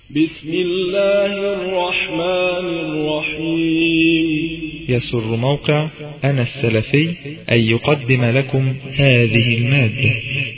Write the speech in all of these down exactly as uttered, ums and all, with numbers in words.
بسم الله الرحمن الرحيم. يسر موقع أنا السلفي أن يقدم لكم هذه المادة.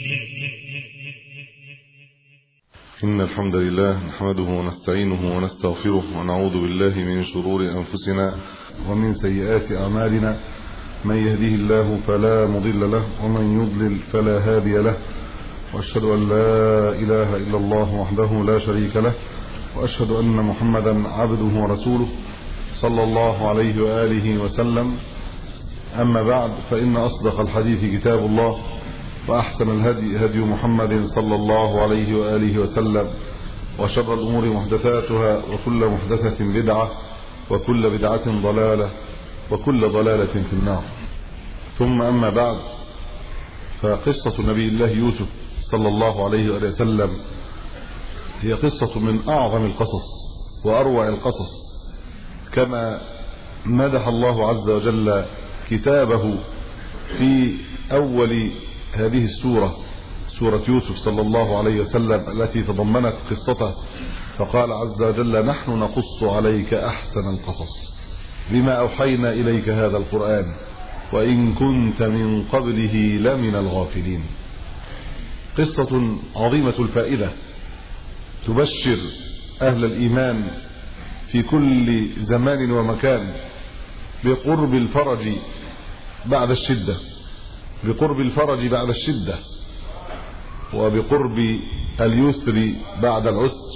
إن الحمد لله نحمده ونستعينه ونستغفره ونعوذ بالله من شرور أنفسنا ومن سيئات أعمالنا، من يهده الله فلا مضل له ومن يضلل فلا هادي له، وأشهد أن لا إله إلا الله وحده لا شريك له، وأشهد أن محمدا عبده ورسوله صلى الله عليه وآله وسلم. أما بعد، فإن أصدق الحديث كتاب الله، وأحسن الهدي هدي محمد صلى الله عليه وآله وسلم، وشر الأمور محدثاتها، وكل محدثة بدعة، وكل بدعة ضلالة، وكل ضلالة في النار. ثم أما بعد، فقصة نبي الله يوسف صلى الله عليه وآله وسلم هي قصة من أعظم القصص وأروع القصص، كما مدح الله عز وجل كتابه في أول هذه السورة، سورة يوسف صلى الله عليه وسلم، التي تضمنت قصته، فقال عز وجل: نحن نقص عليك أحسن القصص بما أوحينا إليك هذا القرآن وإن كنت من قبله لمن الغافلين. قصة عظيمة الفائدة تبشر أهل الإيمان في كل زمان ومكان بقرب الفرج بعد الشدة، بقرب الفرج بعد الشدة، وبقرب اليسر بعد العسر،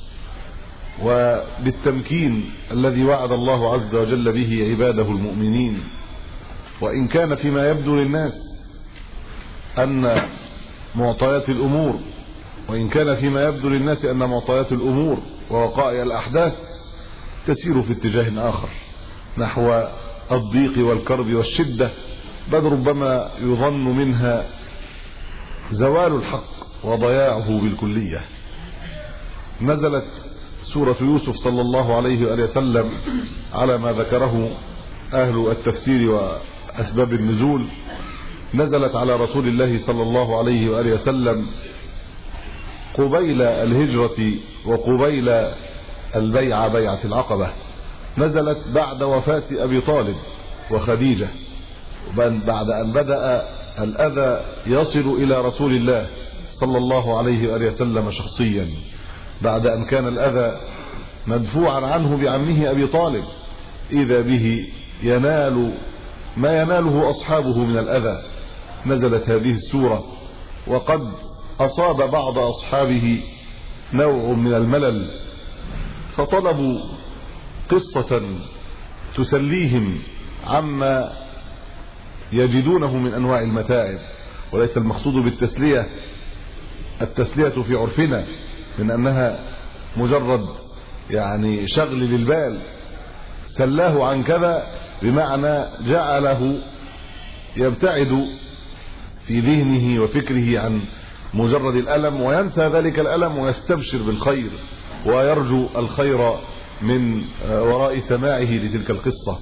وبالتمكين الذي وعد الله عز وجل به عباده المؤمنين. وإن كان فيما يبدو للناس أن معطيات الأمور وإن كان فيما يبدو للناس أن معطيات الأمور ووقائع الأحداث تسير في اتجاه آخر نحو الضيق والكرب والشدة، بل ربما يظن منها زوال الحق وضياعه بالكلية. نزلت سورة يوسف صلى الله عليه وآله وسلم على ما ذكره أهل التفسير وأسباب النزول، نزلت على رسول الله صلى الله عليه وآله وسلم قبيل الهجرة وقبيل البيعة، بيعة العقبة. نزلت بعد وفاة أبي طالب وخديجة، بعد أن بدأ الأذى يصل إلى رسول الله صلى الله عليه وآله وسلم شخصيا، بعد أن كان الأذى مدفوعا عنه بعمه أبي طالب، إذا به ينال ما يناله أصحابه من الأذى. نزلت هذه السورة وقد أصاب بعض أصحابه نوع من الملل، فطلبوا قصة تسليهم عما يجدونه من أنواع المتاعب. وليس المقصود بالتسلية التسلية في عرفنا من أنها مجرد يعني شغل للبال، سلاه عن كذا بمعنى جعله يبتعد في ذهنه وفكره عن مجرد الألم، وينسى ذلك الألم ويستبشر بالخير ويرجو الخير من وراء سماعه لتلك القصة.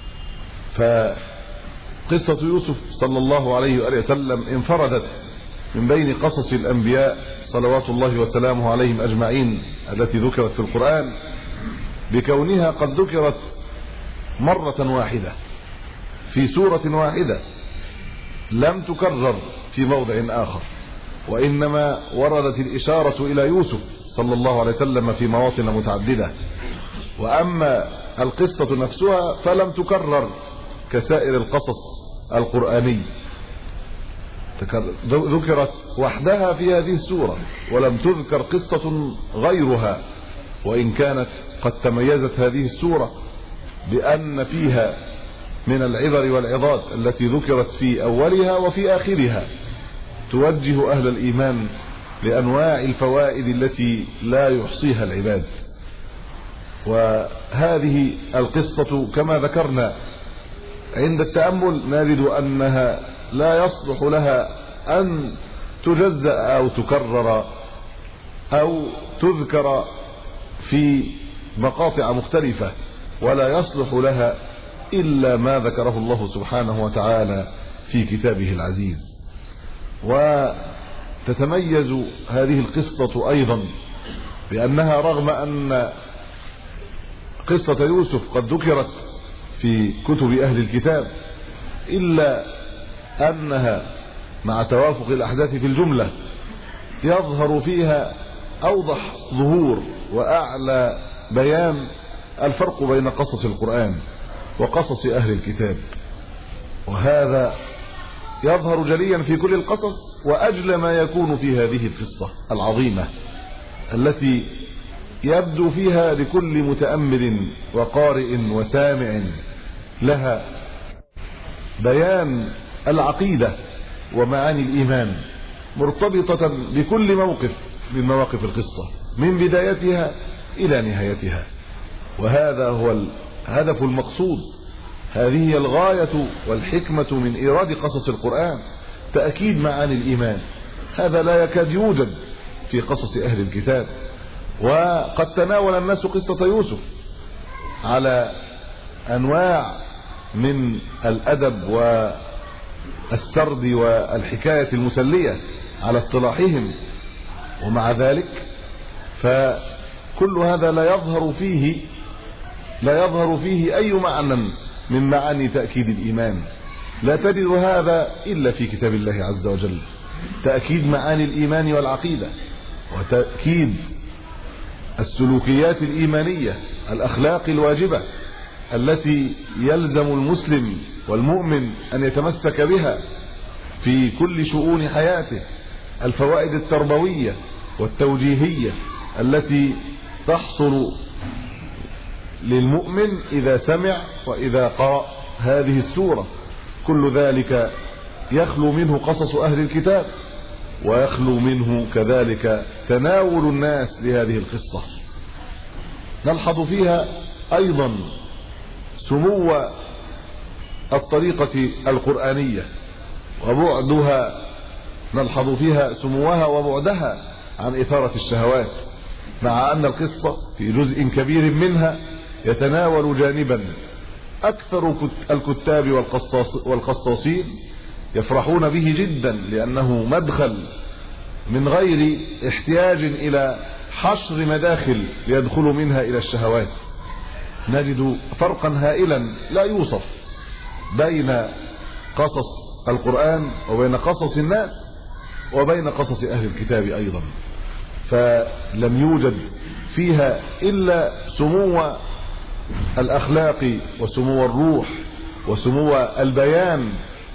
فقصة يوسف صلى الله عليه وآله وسلم انفردت من بين قصص الأنبياء صلوات الله وسلامه عليهم أجمعين التي ذكرت في القرآن، بكونها قد ذكرت مرة واحدة في سورة واحدة، لم تكرر في موضع آخر، وإنما وردت الإشارة إلى يوسف صلى الله عليه وسلم في مواطن متعددة. وأما القصة نفسها فلم تكرر كسائر القصص القرآني، ذكرت وحدها في هذه السورة ولم تذكر قصة غيرها، وإن كانت قد تميزت هذه السورة بأن فيها من العبر والعظات التي ذكرت في أولها وفي آخرها توجه أهل الإيمان لأنواع الفوائد التي لا يحصيها العباد. وهذه القصة كما ذكرنا عند التأمل نجد أنها لا يصلح لها أن تجزأ أو تكرر أو تذكر في مقاطع مختلفة، ولا يصلح لها إلا ما ذكره الله سبحانه وتعالى في كتابه العزيز. وتتميز هذه القصة أيضا لأنها رغم أن قصة يوسف قد ذكرت في كتب أهل الكتاب إلا أنها مع توافق الأحداث في الجملة يظهر فيها أوضح ظهور وأعلى بيان الفرق بين قصص القرآن وقصص أهل الكتاب، وهذا يظهر جليا في كل القصص، وأجل ما يكون في هذه القصة العظيمة التي يبدو فيها لكل متأمل وقارئ وسامع لها بيان العقيدة ومعاني الإيمان مرتبطة بكل موقف من مواقف القصة من بدايتها إلى نهايتها. وهذا هو الهدف المقصود، هذه هي الغاية والحكمة من إيراد قصص القرآن، تأكيد معاني الإيمان. هذا لا يكاد يوجد في قصص أهل الكتاب. وقد تناول الناس قصة يوسف على أنواع من الأدب والسرد والحكاية المسلية على اصطلاحهم، ومع ذلك فكل هذا لا يظهر فيه لا يظهر فيه أي معنى من معاني تأكيد الإيمان. لا تجد هذا إلا في كتاب الله عز وجل، تأكيد معاني الإيمان والعقيدة، وتأكيد السلوكيات الإيمانية الأخلاق الواجبة التي يلزم المسلم والمؤمن أن يتمسك بها في كل شؤون حياته، الفوائد التربوية والتوجيهية التي تحصل للمؤمن إذا سمع وإذا قرأ هذه السورة. كل ذلك يخلو منه قصص أهل الكتاب، ويخلو منه كذلك تناول الناس لهذه القصة. نلحظ فيها أيضا سمو الطريقة القرآنية وبعدها، نلحظ فيها سموها وبعدها عن إثارة الشهوات، مع أن القصة في جزء كبير منها يتناول جانبا أكثر الكتاب والقصاصين يفرحون به جدا، لأنه مدخل من غير احتياج إلى حشر مداخل ليدخل منها إلى الشهوات. نجد فرقا هائلا لا يوصف بين قصص القرآن وبين قصص الناس وبين قصص أهل الكتاب أيضا، فلم يوجد فيها إلا سمو الأخلاق وسمو الروح وسمو البيان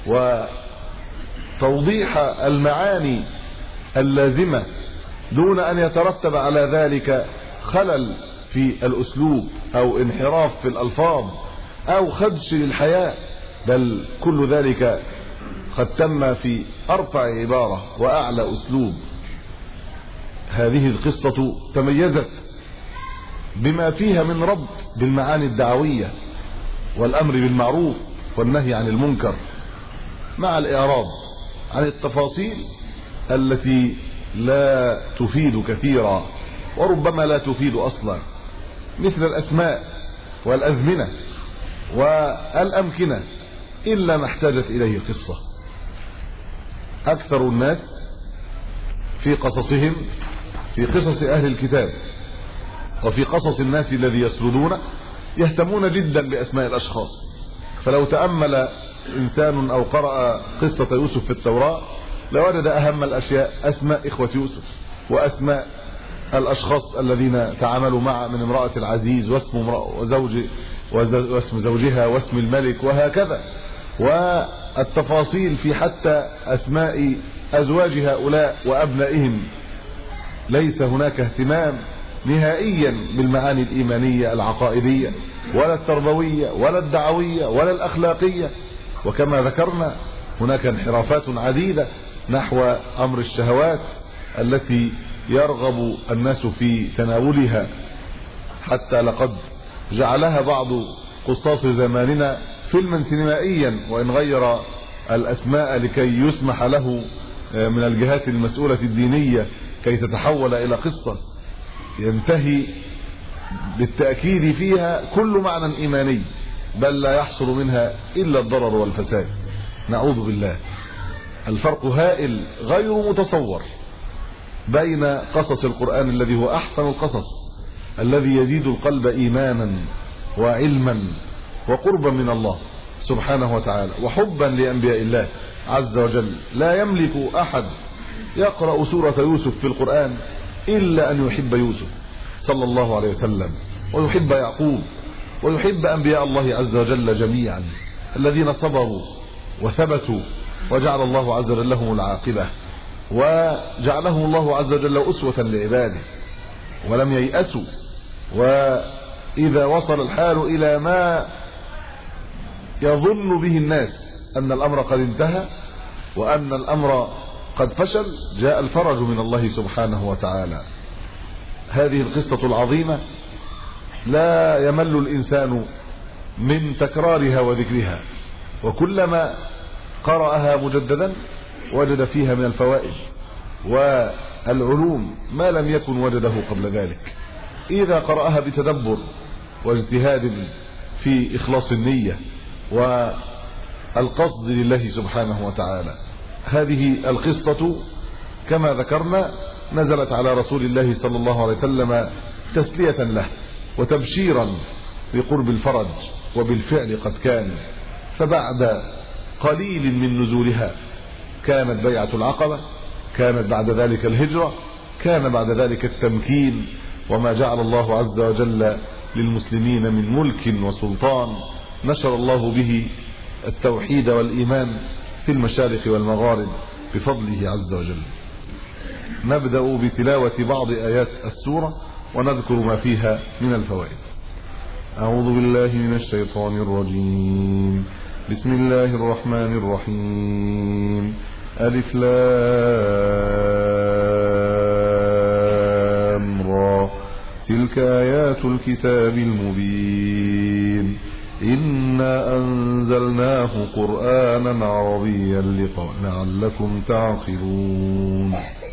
وتوضيح المعاني اللازمة، دون أن يترتب على ذلك خلل في الأسلوب أو انحراف في الألفاظ أو خدش للحياة، بل كل ذلك قد تم في أرفع عبارة وأعلى أسلوب. هذه القصة تميزت بما فيها من ربط بالمعاني الدعوية والأمر بالمعروف والنهي عن المنكر، مع الإعراض عن التفاصيل التي لا تفيد كثيرا وربما لا تفيد أصلا، مثل الأسماء والأزمنة والأمكنة، إلا ما احتاجت إليه القصة. أكثر الناس في قصصهم في قصص أهل الكتاب وفي قصص الناس الذي يسردون يهتمون جدا بأسماء الأشخاص. فلو تأمل إنسان أو قرأ قصة يوسف في التوراة لوجد أهم الأشياء أسماء إخوة يوسف وأسماء الأشخاص الذين تعاملوا مع من امرأة العزيز واسم وزوج واسم زوجها واسم الملك وهكذا، والتفاصيل في حتى أسماء أزواج هؤلاء وأبنائهم. ليس هناك اهتمام نهائيا بالمعاني الإيمانية العقائدية ولا التربوية ولا الدعوية ولا الأخلاقية. وكما ذكرنا هناك انحرافات عديدة نحو أمر الشهوات التي يرغب الناس في تناولها، حتى لقد جعلها بعض قصاص زماننا فيلما سينمائيا، وإن غير الأسماء لكي يسمح له من الجهات المسؤولة الدينية كي تتحول إلى قصة ينتهي بالتأكيد فيها كل معنى إيماني، بل لا يحصل منها إلا الضرر بين قصص القرآن الذي هو أحسن القصص، الذي يزيد القلب إيمانا وعلما وقربا من الله سبحانه وتعالى وحبا لأنبياء الله عز وجل. لا يملك أحد يقرأ سورة يوسف في القرآن إلا أن يحب يوسف صلى الله عليه وسلم، ويحب يعقوب، ويحب أنبياء الله عز وجل جميعا الذين صبروا وثبتوا وجعل الله عز وجل لهم العاقبة، وجعلهم الله عز وجل أسوة لعباده ولم ييأسوا. وإذا وصل الحال إلى ما يظن به الناس أن الأمر قد انتهى وأن الأمر قد فشل، جاء الفرج من الله سبحانه وتعالى. هذه القصة العظيمة لا يمل الإنسان من تكرارها وذكرها، وكلما قرأها مجددا وجد فيها من الفوائد والعلوم ما لم يكن وجده قبل ذلك. إذا قرأها بتدبر واجتهاد في إخلاص النية والقصد لله سبحانه وتعالى. هذه القصة كما ذكرنا نزلت على رسول الله صلى الله عليه وسلم تسلية له وتبشيرا بقرب الفرج، وبالفعل قد كان. فبعد قليل من نزولها كانت بيعة العقبة، كانت بعد ذلك الهجرة، كان بعد ذلك التمكين، وما جعل الله عز وجل للمسلمين من ملك وسلطان نشر الله به التوحيد والإيمان في المشارق والمغارب بفضله عز وجل. نبدأ بتلاوة بعض آيات السورة ونذكر ما فيها من الفوائد. أعوذ بالله من الشيطان الرجيم. بسم الله الرحمن الرحيم. ألف لام را تلك آيات الكتاب المبين إنا أنزلناه قرآنا عربيا لعلكم تعقلون.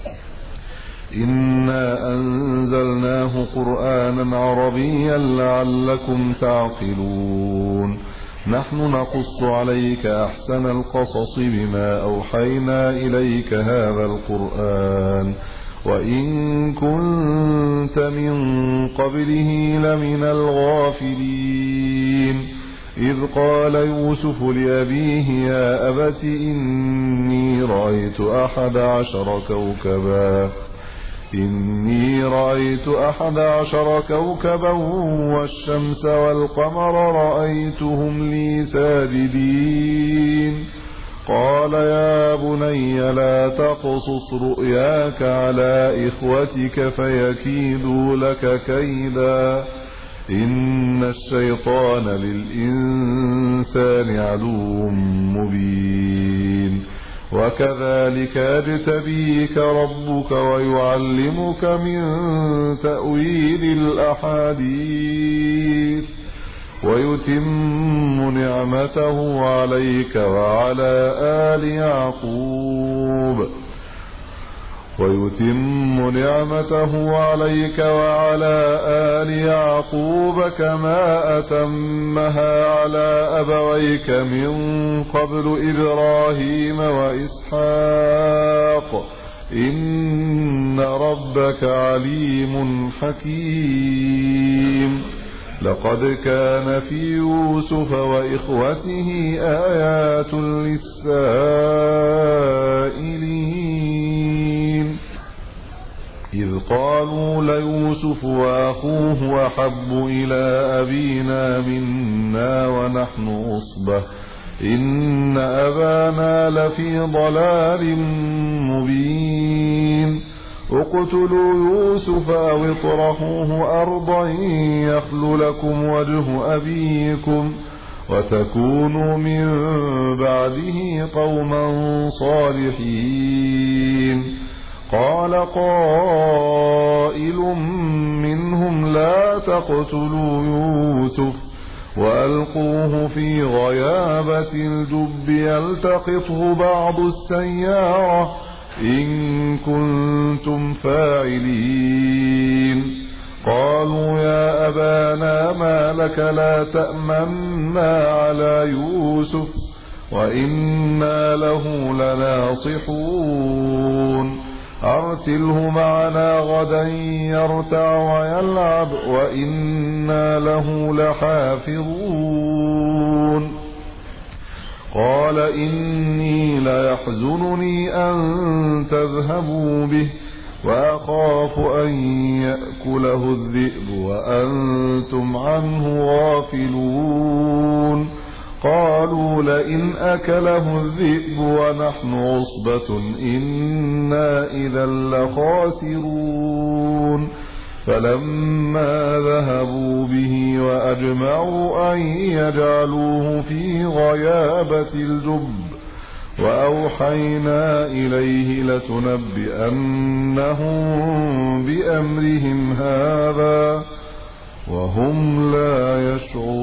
إنا أنزلناه قرآنا عربيا لعلكم تعقلون. نحن نقص عليك أحسن القصص بما أوحينا إليك هذا القرآن وإن كنت من قبله لمن الغافلين. إذ قال يوسف لأبيه يا أبت إني رأيت أحد عشر كوكبا إني رأيت أحد عشر كوكبا والشمس والقمر رأيتهم لي ساجدين. قال يا بني لا تقصص رؤياك على إخوتك فيكيدوا لك كيدا إن الشيطان للإنسان عدو مبين. وكذلك يجتبيك ربك ويعلمك من تأويل الأحاديث ويتم نعمته عليك وعلى آل يعقوب ويتم نعمته عليك وعلى آل يعقوب كما أتمها على أبويك من قبل إبراهيم وإسحاق إن ربك عليم حكيم. لقد كان في يوسف وإخوته آيات للسائلين إذ قالوا ليوسف وأخوه أحب إلى أبينا منا ونحن عصبة إن أبانا لفي ضلال مبين. اقتلوا يوسف أو اطرحوه أرضا يخل لكم وجه أبيكم وتكونوا من بعده قوما صالحين. قال قائل منهم لا تقتلوا يوسف وألقوه في غيابة الجب يلتقطه بعض السيارة إن كنتم فاعلين. قالوا يا أبانا ما لك لا تأمنا على يوسف وإنا له لناصحون. أرسله معنا غدا يرتع ويلعب وإنا له لحافظون قال إني ليحزنني أن تذهبوا به وأخاف أن يأكله الذئب وأنتم عنه غافلون قالوا لئن أكله الذئب ونحن عصبة إنا إذا لخاسرون فلما ذهبوا به وأجمعوا أن يجعلوه في غيابة الجب وأوحينا إليه لتنبئنهم بأمرهم هذا وهم لا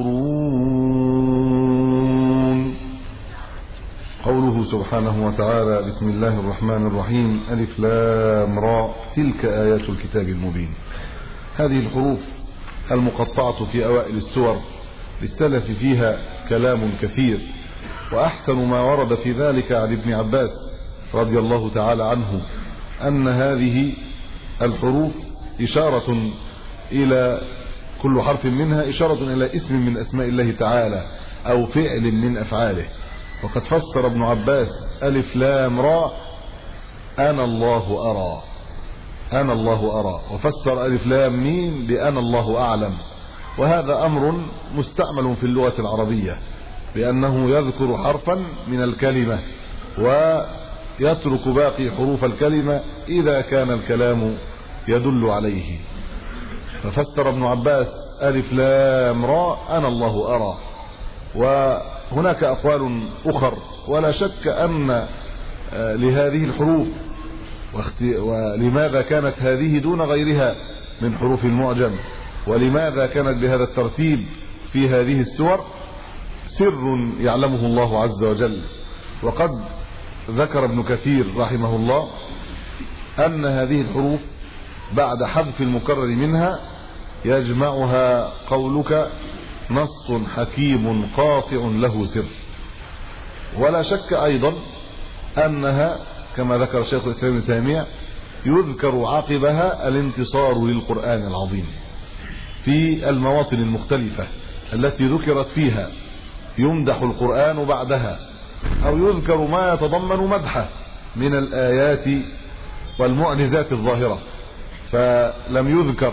يشعرون. قوله سبحانه وتعالى بسم الله الرحمن الرحيم ألف لام راء تلك آيات الكتاب المبين. هذه الحروف المقطعة في أوائل السور للسلف فيها كلام كثير، وأحسن ما ورد في ذلك عن ابن عباس رضي الله تعالى عنه أن هذه الحروف إشارة إلى كل حرف منها إشارة إلى اسم من أسماء الله تعالى أو فعل من أفعاله. وقد فسر ابن عباس ألف لام راء أنا الله أرى أنا الله أرى، وفسر ألف لام ميم بأنا الله أعلم. وهذا أمر مستعمل في اللغة العربية بأنه يذكر حرفا من الكلمة ويترك باقي حروف الكلمة إذا كان الكلام يدل عليه. ففسر ابن عباس ألف لام راء أنا الله أرى. وهناك أقوال أخر، ولا شك أن لهذه الحروف ولماذا كانت هذه دون غيرها من حروف المعجم ولماذا كانت بهذا الترتيب في هذه السور سر يعلمه الله عز وجل. وقد ذكر ابن كثير رحمه الله أن هذه الحروف بعد حذف المكرر منها يجمعها قولك نص حكيم قاطع له سر. ولا شك أيضا أنها كما ذكر شيخ الإسلام ابن تيمية يذكر عقبها الانتصار للقرآن العظيم في المواطن المختلفة التي ذكرت فيها يمدح القرآن بعدها أو يذكر ما يتضمن مدحه من الآيات والمعجزات الظاهرة، فلم يذكر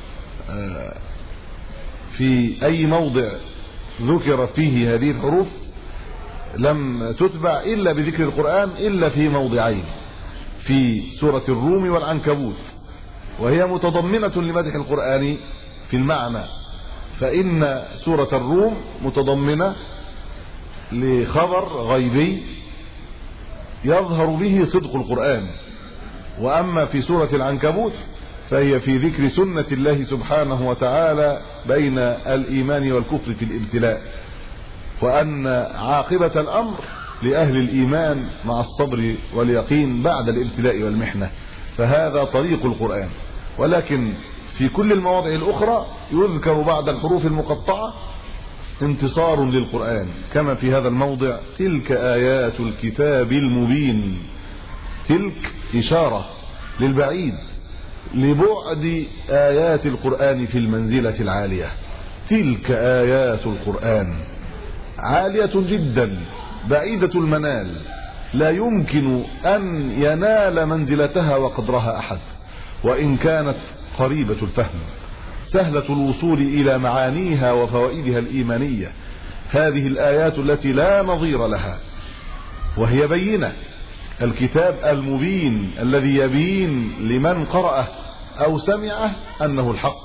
في أي موضع ذكر فيه هذه الحروف لم تتبع إلا بذكر القرآن إلا في موضعين، في سورة الروم والعنكبوت، وهي متضمنة لمدح القرآن في المعنى. فإن سورة الروم متضمنة لخبر غيبي يظهر به صدق القرآن، وأما في سورة العنكبوت فهي في ذكر سنة الله سبحانه وتعالى بين الإيمان والكفر في الابتلاء، وأن عاقبة الأمر لأهل الإيمان مع الصبر واليقين بعد الابتلاء والمحنة. فهذا طريق القرآن. ولكن في كل المواضع الأخرى يذكر بعد الحروف المقطعة انتصار للقرآن، كما في هذا الموضع تلك آيات الكتاب المبين. تلك إشارة للبعيد لبعد آيات القرآن في المنزلة العالية. تلك آيات القرآن عالية جدا بعيدة المنال، لا يمكن أن ينال منزلتها وقدرها أحد، وإن كانت قريبة الفهم سهلة الوصول إلى معانيها وفوائدها الإيمانية. هذه الآيات التي لا نظير لها، وهي بينة. الكتاب المبين الذي يبين لمن قرأه أو سمعه أنه الحق،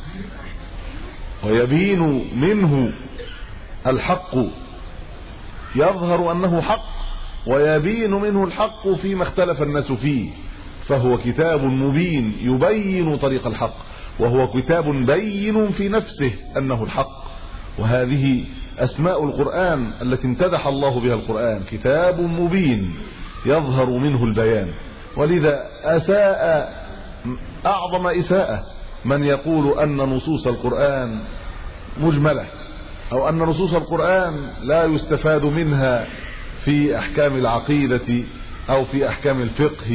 ويبين منه الحق، يظهر أنه حق ويبين منه الحق فيما اختلف الناس فيه. فهو كتاب مبين يبين طريق الحق، وهو كتاب بين في نفسه أنه الحق. وهذه أسماء القرآن التي امتدح الله بها القرآن، كتاب مبين يظهر منه البيان. ولذا أساء أعظم إساءة من يقول أن نصوص القرآن مجملة، أو أن نصوص القرآن لا يستفاد منها في أحكام العقيدة أو في أحكام الفقه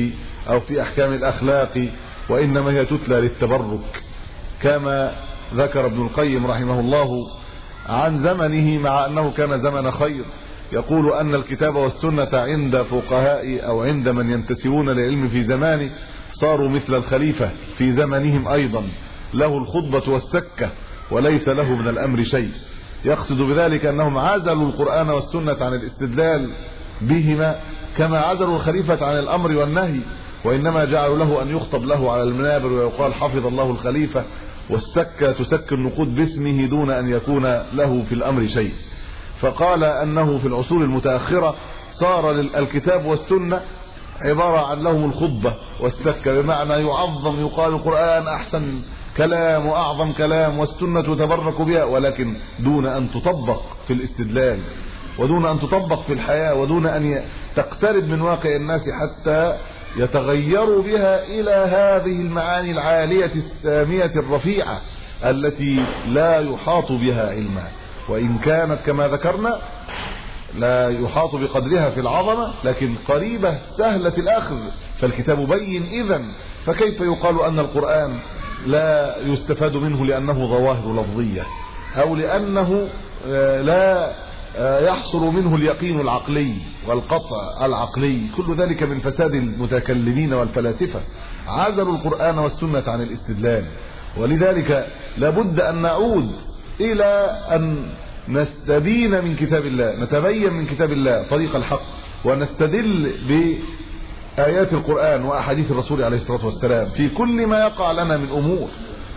أو في أحكام الأخلاق، وإنما هي تتلى للتبرك، كما ذكر ابن القيم رحمه الله عن زمنه مع أنه كان زمن خير. يقول أن الكتاب والسنة عند فقهاء أو عند من ينتسبون للعلم في زمانه صاروا مثل الخليفة في زمنهم أيضا، له الخطبة والسكة وليس له من الأمر شيء. يقصد بذلك أنهم عزلوا القرآن والسنة عن الاستدلال بهما كما عزلوا الخليفة عن الأمر والنهي، وإنما جعلوا له أن يخطب له على المنابر ويقال حفظ الله الخليفة، والسكة تسك النقود باسمه دون أن يكون له في الأمر شيء. فقال أنه في العصور المتأخرة صار الكتاب والسنة عبارة عن لهم الخطبة والسكة، بمعنى يعظم، يقال القرآن أحسن كلام وأعظم كلام والسنة تتبرك بها، ولكن دون أن تطبق في الاستدلال ودون أن تطبق في الحياة ودون أن تقترب من واقع الناس حتى يتغيروا بها إلى هذه المعاني العالية السامية الرفيعة التي لا يحاط بها علما، وإن كانت كما ذكرنا لا يحاط بقدرها في العظمة لكن قريبة سهلة الأخذ. فالكتاب بين إذن، فكيف يقال أن القرآن لا يستفاد منه لأنه ظواهر لفظية أو لأنه لا يحصل منه اليقين العقلي والقطع العقلي؟ كل ذلك من فساد المتكلمين والفلاسفة، عزلوا القرآن والسنة عن الاستدلال. ولذلك لابد أن نعود إلى أن نستبين من كتاب الله، نتبين من كتاب الله طريق الحق، ونستدل بآيات القرآن وأحاديث الرسول عليه الصلاة والسلام في كل ما يقع لنا من أمور.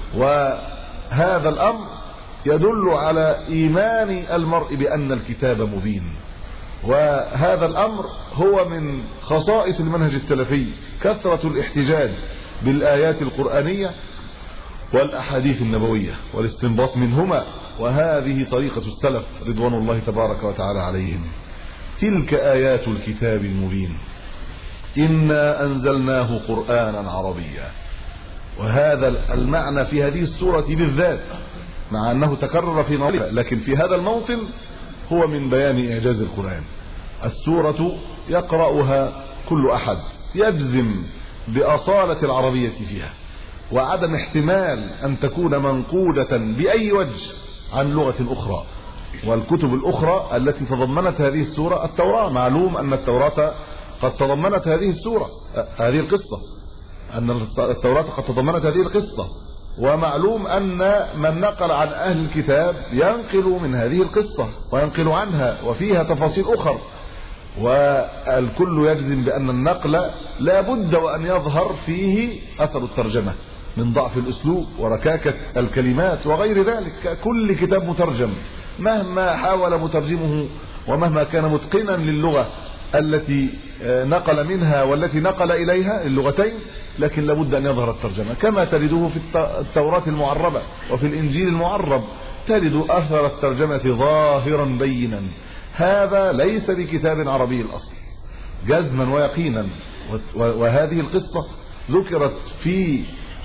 وهذا الأمر يدل على إيمان المرء بأن الكتاب مبين، وهذا الأمر هو من خصائص المنهج السلفي، كثرة الاحتجاج بالآيات القرآنية والأحاديث النبوية والاستنباط منهما، وهذه طريقة السلف رضوان الله تبارك وتعالى عليهم. تلك آيات الكتاب المبين إنا أنزلناه قرآنا عربيا. وهذا المعنى في هذه السورة بالذات مع أنه تكرر في موضع، لكن في هذا الموطن هو من بيان إعجاز القرآن. السورة يقرأها كل أحد يجزم بأصالة العربية فيها وعدم احتمال أن تكون منقولة بأي وجه عن لغة أخرى. والكتب الأخرى التي تضمنت هذه السورة التوراة، معلوم أن التوراة قد تضمنت هذه السورة هذه القصة، أن التوراة قد تضمنت هذه القصة، ومعلوم أن من نقل عن أهل الكتاب ينقل من هذه القصة وينقل عنها وفيها تفاصيل أخرى. والكل يجزم بأن النقل لا بد وأن يظهر فيه أثر الترجمة من ضعف الأسلوب وركاكة الكلمات وغير ذلك. كل كتاب مترجم مهما حاول مترجمه ومهما كان متقنا للغة التي نقل منها والتي نقل إليها اللغتين، لكن لابد أن يظهر الترجمة، كما تجده في التوراة المعربة وفي الإنجيل المعرب تجد أثر الترجمة ظاهرا بينا. هذا ليس بكتاب عربي الأصل جزما ويقينا. وهذه القصة ذكرت في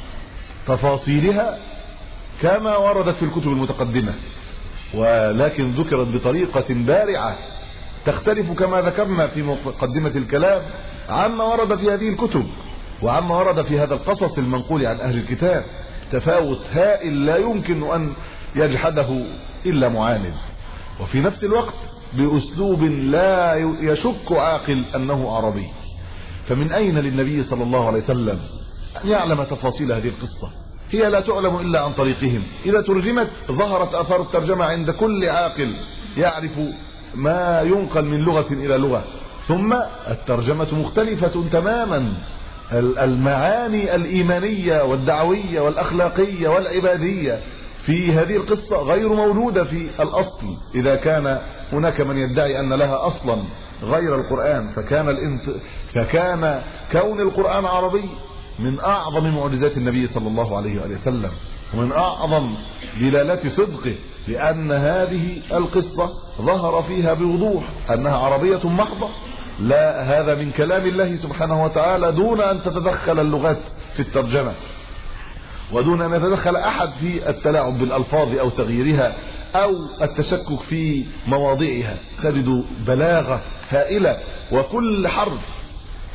تفاصيلها كما وردت في الكتب المتقدمة، ولكن ذكرت بطريقة بارعة تختلف كما ذكرنا في مقدمة الكلام عما ورد في هذه الكتب وعما ورد في هذا القصص المنقول عن أهل الكتاب. تفاوت هائل لا يمكن أن يجحده إلا معاند، وفي نفس الوقت بأسلوب لا يشك عاقل أنه عربي. فمن أين للنبي صلى الله عليه وسلم أن يعلم تفاصيل هذه القصة؟ هي لا تعلم إلا عن طريقهم. إذا ترجمت ظهرت آثار الترجمة عند كل عاقل يعرف ما ينقل من لغة إلى لغة. ثم الترجمة مختلفة تماما، المعاني الإيمانية والدعوية والأخلاقية والعبادية في هذه القصة غير موجودة في الأصل. إذا كان هناك من يدعي أن لها أصلا غير القرآن فكان, الانت... فكان كون القرآن عربي من أعظم معجزات النبي صلى الله عليه وآله وسلم ومن أعظم دلالات صدقه، لأن هذه القصة ظهر فيها بوضوح أنها عربية محضة. لا، هذا من كلام الله سبحانه وتعالى دون أن تتدخل اللغات في الترجمة ودون أن يتدخل أحد في التلاعب بالألفاظ أو تغييرها أو التشكك في مواضعها. تجد بلاغة هائلة، وكل حرف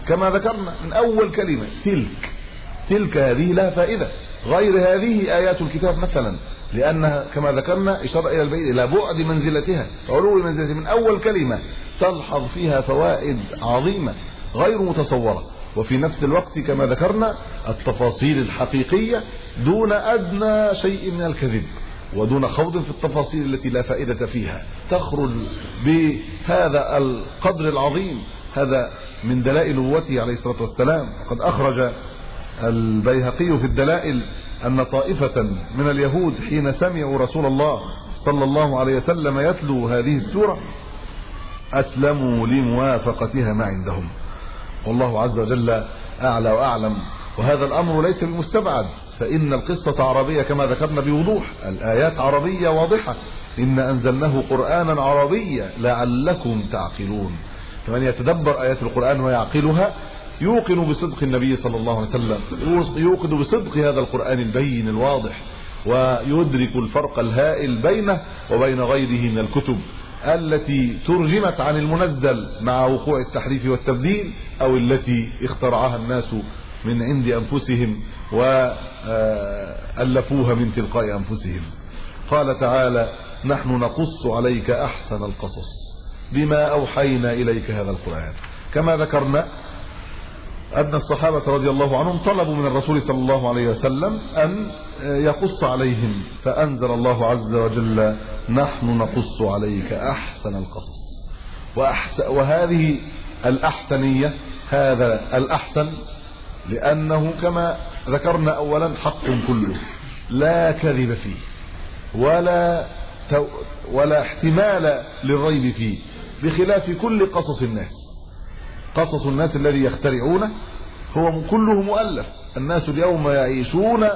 كما ذكرنا من أول كلمة تلك، تلك هذه لها فائدة غير هذه آيات الكتاب مثلا، لأنها كما ذكرنا إشارة إلى البعيد، إلى بعد منزلتها، علو منزلتها. من أول كلمة تلحظ فيها فوائد عظيمة غير متصورة، وفي نفس الوقت كما ذكرنا التفاصيل الحقيقية دون أدنى شيء من الكذب ودون خوض في التفاصيل التي لا فائدة فيها، تخرج بهذا القدر العظيم. هذا من دلائل نبوته عليه الصلاة والسلام. قد أخرج البيهقي في الدلائل أن طائفة من اليهود حين سمعوا رسول الله صلى الله عليه وسلم يتلو هذه السورة أسلموا لموافقتها ما عندهم، والله عز وجل أعلى وأعلم. وهذا الأمر ليس بالمستبعد، فإن القصة عربية كما ذكرنا بوضوح، الآيات عربية واضحة، إن أنزلناه قرآنا عربيا لعلكم تعقلون. فمن يتدبر آيات القرآن ويعقلها يوقن بصدق النبي صلى الله عليه وسلم، يوقن بصدق هذا القرآن البين الواضح، ويدرك الفرق الهائل بينه وبين غيره من الكتب التي ترجمت عن المنزل مع وقوع التحريف والتبديل، أو التي اخترعها الناس من عند أنفسهم وألفوها من تلقاء أنفسهم. قال تعالى: نحن نقص عليك أحسن القصص بما أوحينا إليك هذا القرآن. كما ذكرنا أن الصحابة رضي الله عنهم طلبوا من الرسول صلى الله عليه وسلم أن يقص عليهم، فأنزل الله عز وجل: نحن نقص عليك أحسن القصص. وهذه الأحسنية، هذا الأحسن، لأنه كما ذكرنا أولا حق كله لا كذب فيه ولا ولا احتمال للريب فيه، بخلاف كل قصص الناس. قصص الناس الذي يخترعونه هو كله مؤلف. الناس اليوم يعيشون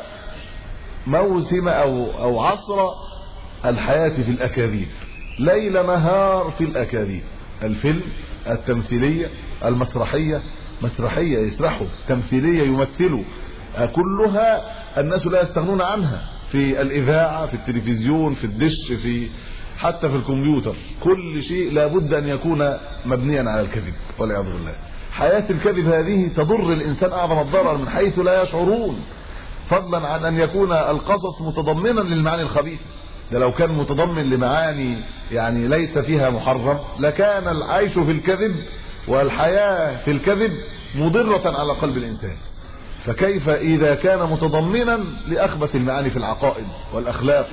موسم أو, أو عصر الحياة في الأكاذيب، ليل نهار في الأكاذيب. الفيلم، التمثيلية، المسرحية، مسرحية يسرحوا، تمثيلية يمثلوا، كلها الناس لا يستغنون عنها، في الإذاعة، في التلفزيون، في الدش، في حتى في الكمبيوتر. كل شيء لابد أن يكون مبنيا على الكذب والعياذ بالله. حياة الكذب هذه تضر الإنسان أعظم الضرر من حيث لا يشعرون، فضلا عن أن يكون القصص متضمنا للمعاني الخبيثة. ده لو كان متضمن لمعاني يعني ليس فيها محرم لكان العيش في الكذب والحياة في الكذب مضرة على قلب الإنسان، فكيف إذا كان متضمنا لأخبث المعاني في العقائد والأخلاق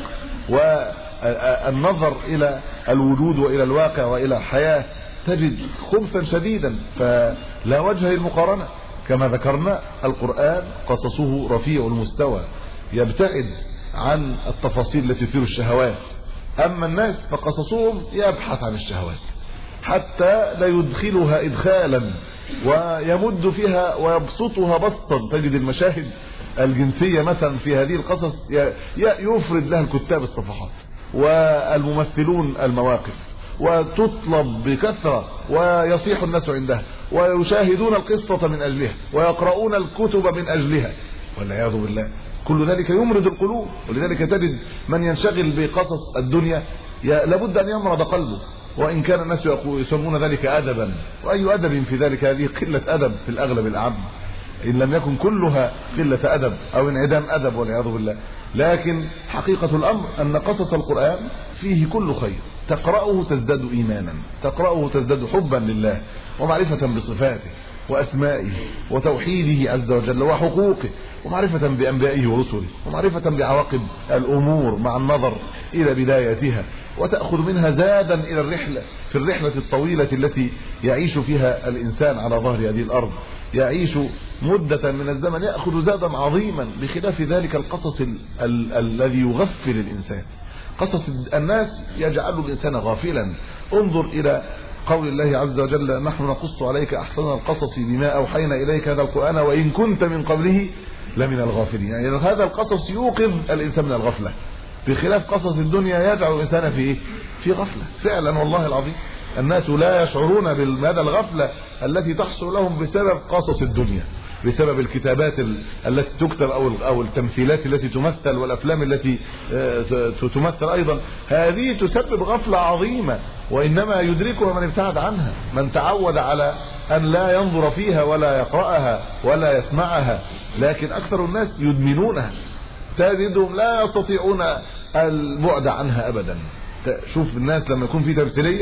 والنظر إلى الوجود وإلى الواقع وإلى الحياة، تجد خبثا شديدا، فلا وجه للمقارنة. كما ذكرنا القرآن قصصه رفيع المستوى، يبتعد عن التفاصيل التي تثير الشهوات. أما الناس فقصصهم يبحث عن الشهوات حتى لا يدخلها إدخالا ويمد فيها ويبسطها بسطا. تجد المشاهد الجنسية مثلا في هذه القصص يفرد لها الكتاب الصفحات والممثلون المواقف، وتطلب بكثرة ويصيح الناس عندها ويشاهدون القصة من أجلها ويقرؤون الكتب من أجلها، والعياذ بالله. كل ذلك يمرض القلوب، ولذلك تجد من ينشغل بقصص الدنيا لابد أن يمرض قلبه، وإن كان الناس يسمون ذلك أدبا، وأي أدب في ذلك؟ هذه قلة أدب في الأغلب الأعم، إن لم يكن كلها قلة أدب أو انعدام أدب والعياذ بالله. لكن حقيقة الأمر أن قصص القرآن فيه كل خير، تقرأه تزداد إيمانا، تقرأه تزداد حبا لله ومعرفة بصفاته وأسمائه وتوحيده عز وجل وحقوقه، ومعرفة بأنبيائه ورسله، ومعرفة بعواقب الأمور مع النظر إلى بدايتها، وتأخذ منها زادا إلى الرحلة، في الرحلة الطويلة التي يعيش فيها الإنسان على ظهر هذه الأرض، يعيش مدة من الزمن يأخذ زادا عظيما، بخلاف ذلك القصص ال ال الذي يغفل الإنسان. قصص الناس يجعل الإنسان غافلا. انظر إلى قول الله عز وجل: نحن نقص عليك أحسن القصص بما أوحينا إليك هذا القرآن وإن كنت من قبله لمن الغافلين. يعني هذا القصص يوقظ الإنسان من الغفلة، بخلاف قصص الدنيا يجعل الإنسان في في غفلة فعلا. والله العظيم الناس لا يشعرون بهذا الغفلة التي تحصل لهم بسبب قصص الدنيا. بسبب الكتابات التي تكتب او او التمثيلات التي تمثل والافلام التي تمثل ايضا. هذه تسبب غفلة عظيمة، وانما يدركها من ابتعد عنها، من تعود على ان لا ينظر فيها ولا يقرأها ولا يسمعها. لكن اكثر الناس يدمنونها، تجدهم لا يستطيعون البعد عنها ابدا. شوف الناس لما يكون في تمثيلية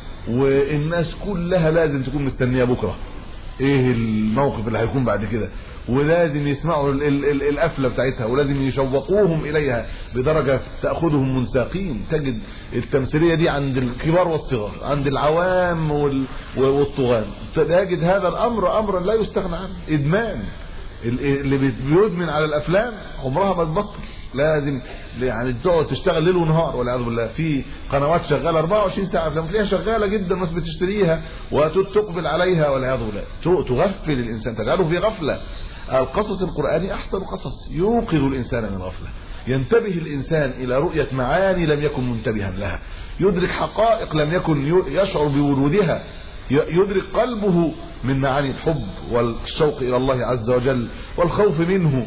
والناس كلها لازم تكون مستنية بكرة ايه الموقف اللي هيكون بعد كده، ولازم يسمعوا ال ال ال القفله بتاعتها، ولازم يشوقوهم اليها بدرجه تاخذهم منساقين. تجد التمثيليه دي عند الكبار والصغار، عند العوام والطغاة، تجد هذا الامر امرا لا يستغنى عنه، ادمان. اللي بيدمن على الافلام عمرها ما تبطل، لازم يعني تقعد تشتغل ليل ونهار والعياذ بالله. في قنوات شغاله أربعة وعشرين ساعه افلام تلاقيها شغاله جدا، الناس بتشتريها وتقبل عليها والعياذ بالله، تغفل الانسان، تجعله في غفله. القصص القراني احسن قصص يوقظ الانسان من غفله، ينتبه الانسان الى رؤيه معاني لم يكن منتبها لها، يدرك حقائق لم يكن يشعر بوجودها، يدرك قلبه من معاني الحب والشوق الى الله عز وجل والخوف منه،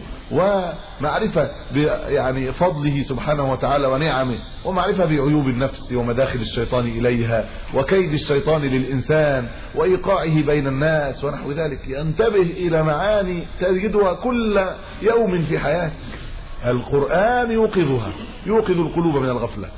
ومعرفة يعني فضله سبحانه وتعالى ونعمه، ومعرفة بعيوب النفس ومداخل الشيطان اليها وكيد الشيطان للانسان وايقاعه بين الناس ونحو ذلك. ينتبه الى معاني تجدها كل يوم في حياتك. القرآن يوقظها، يوقظ القلوب من الغفلة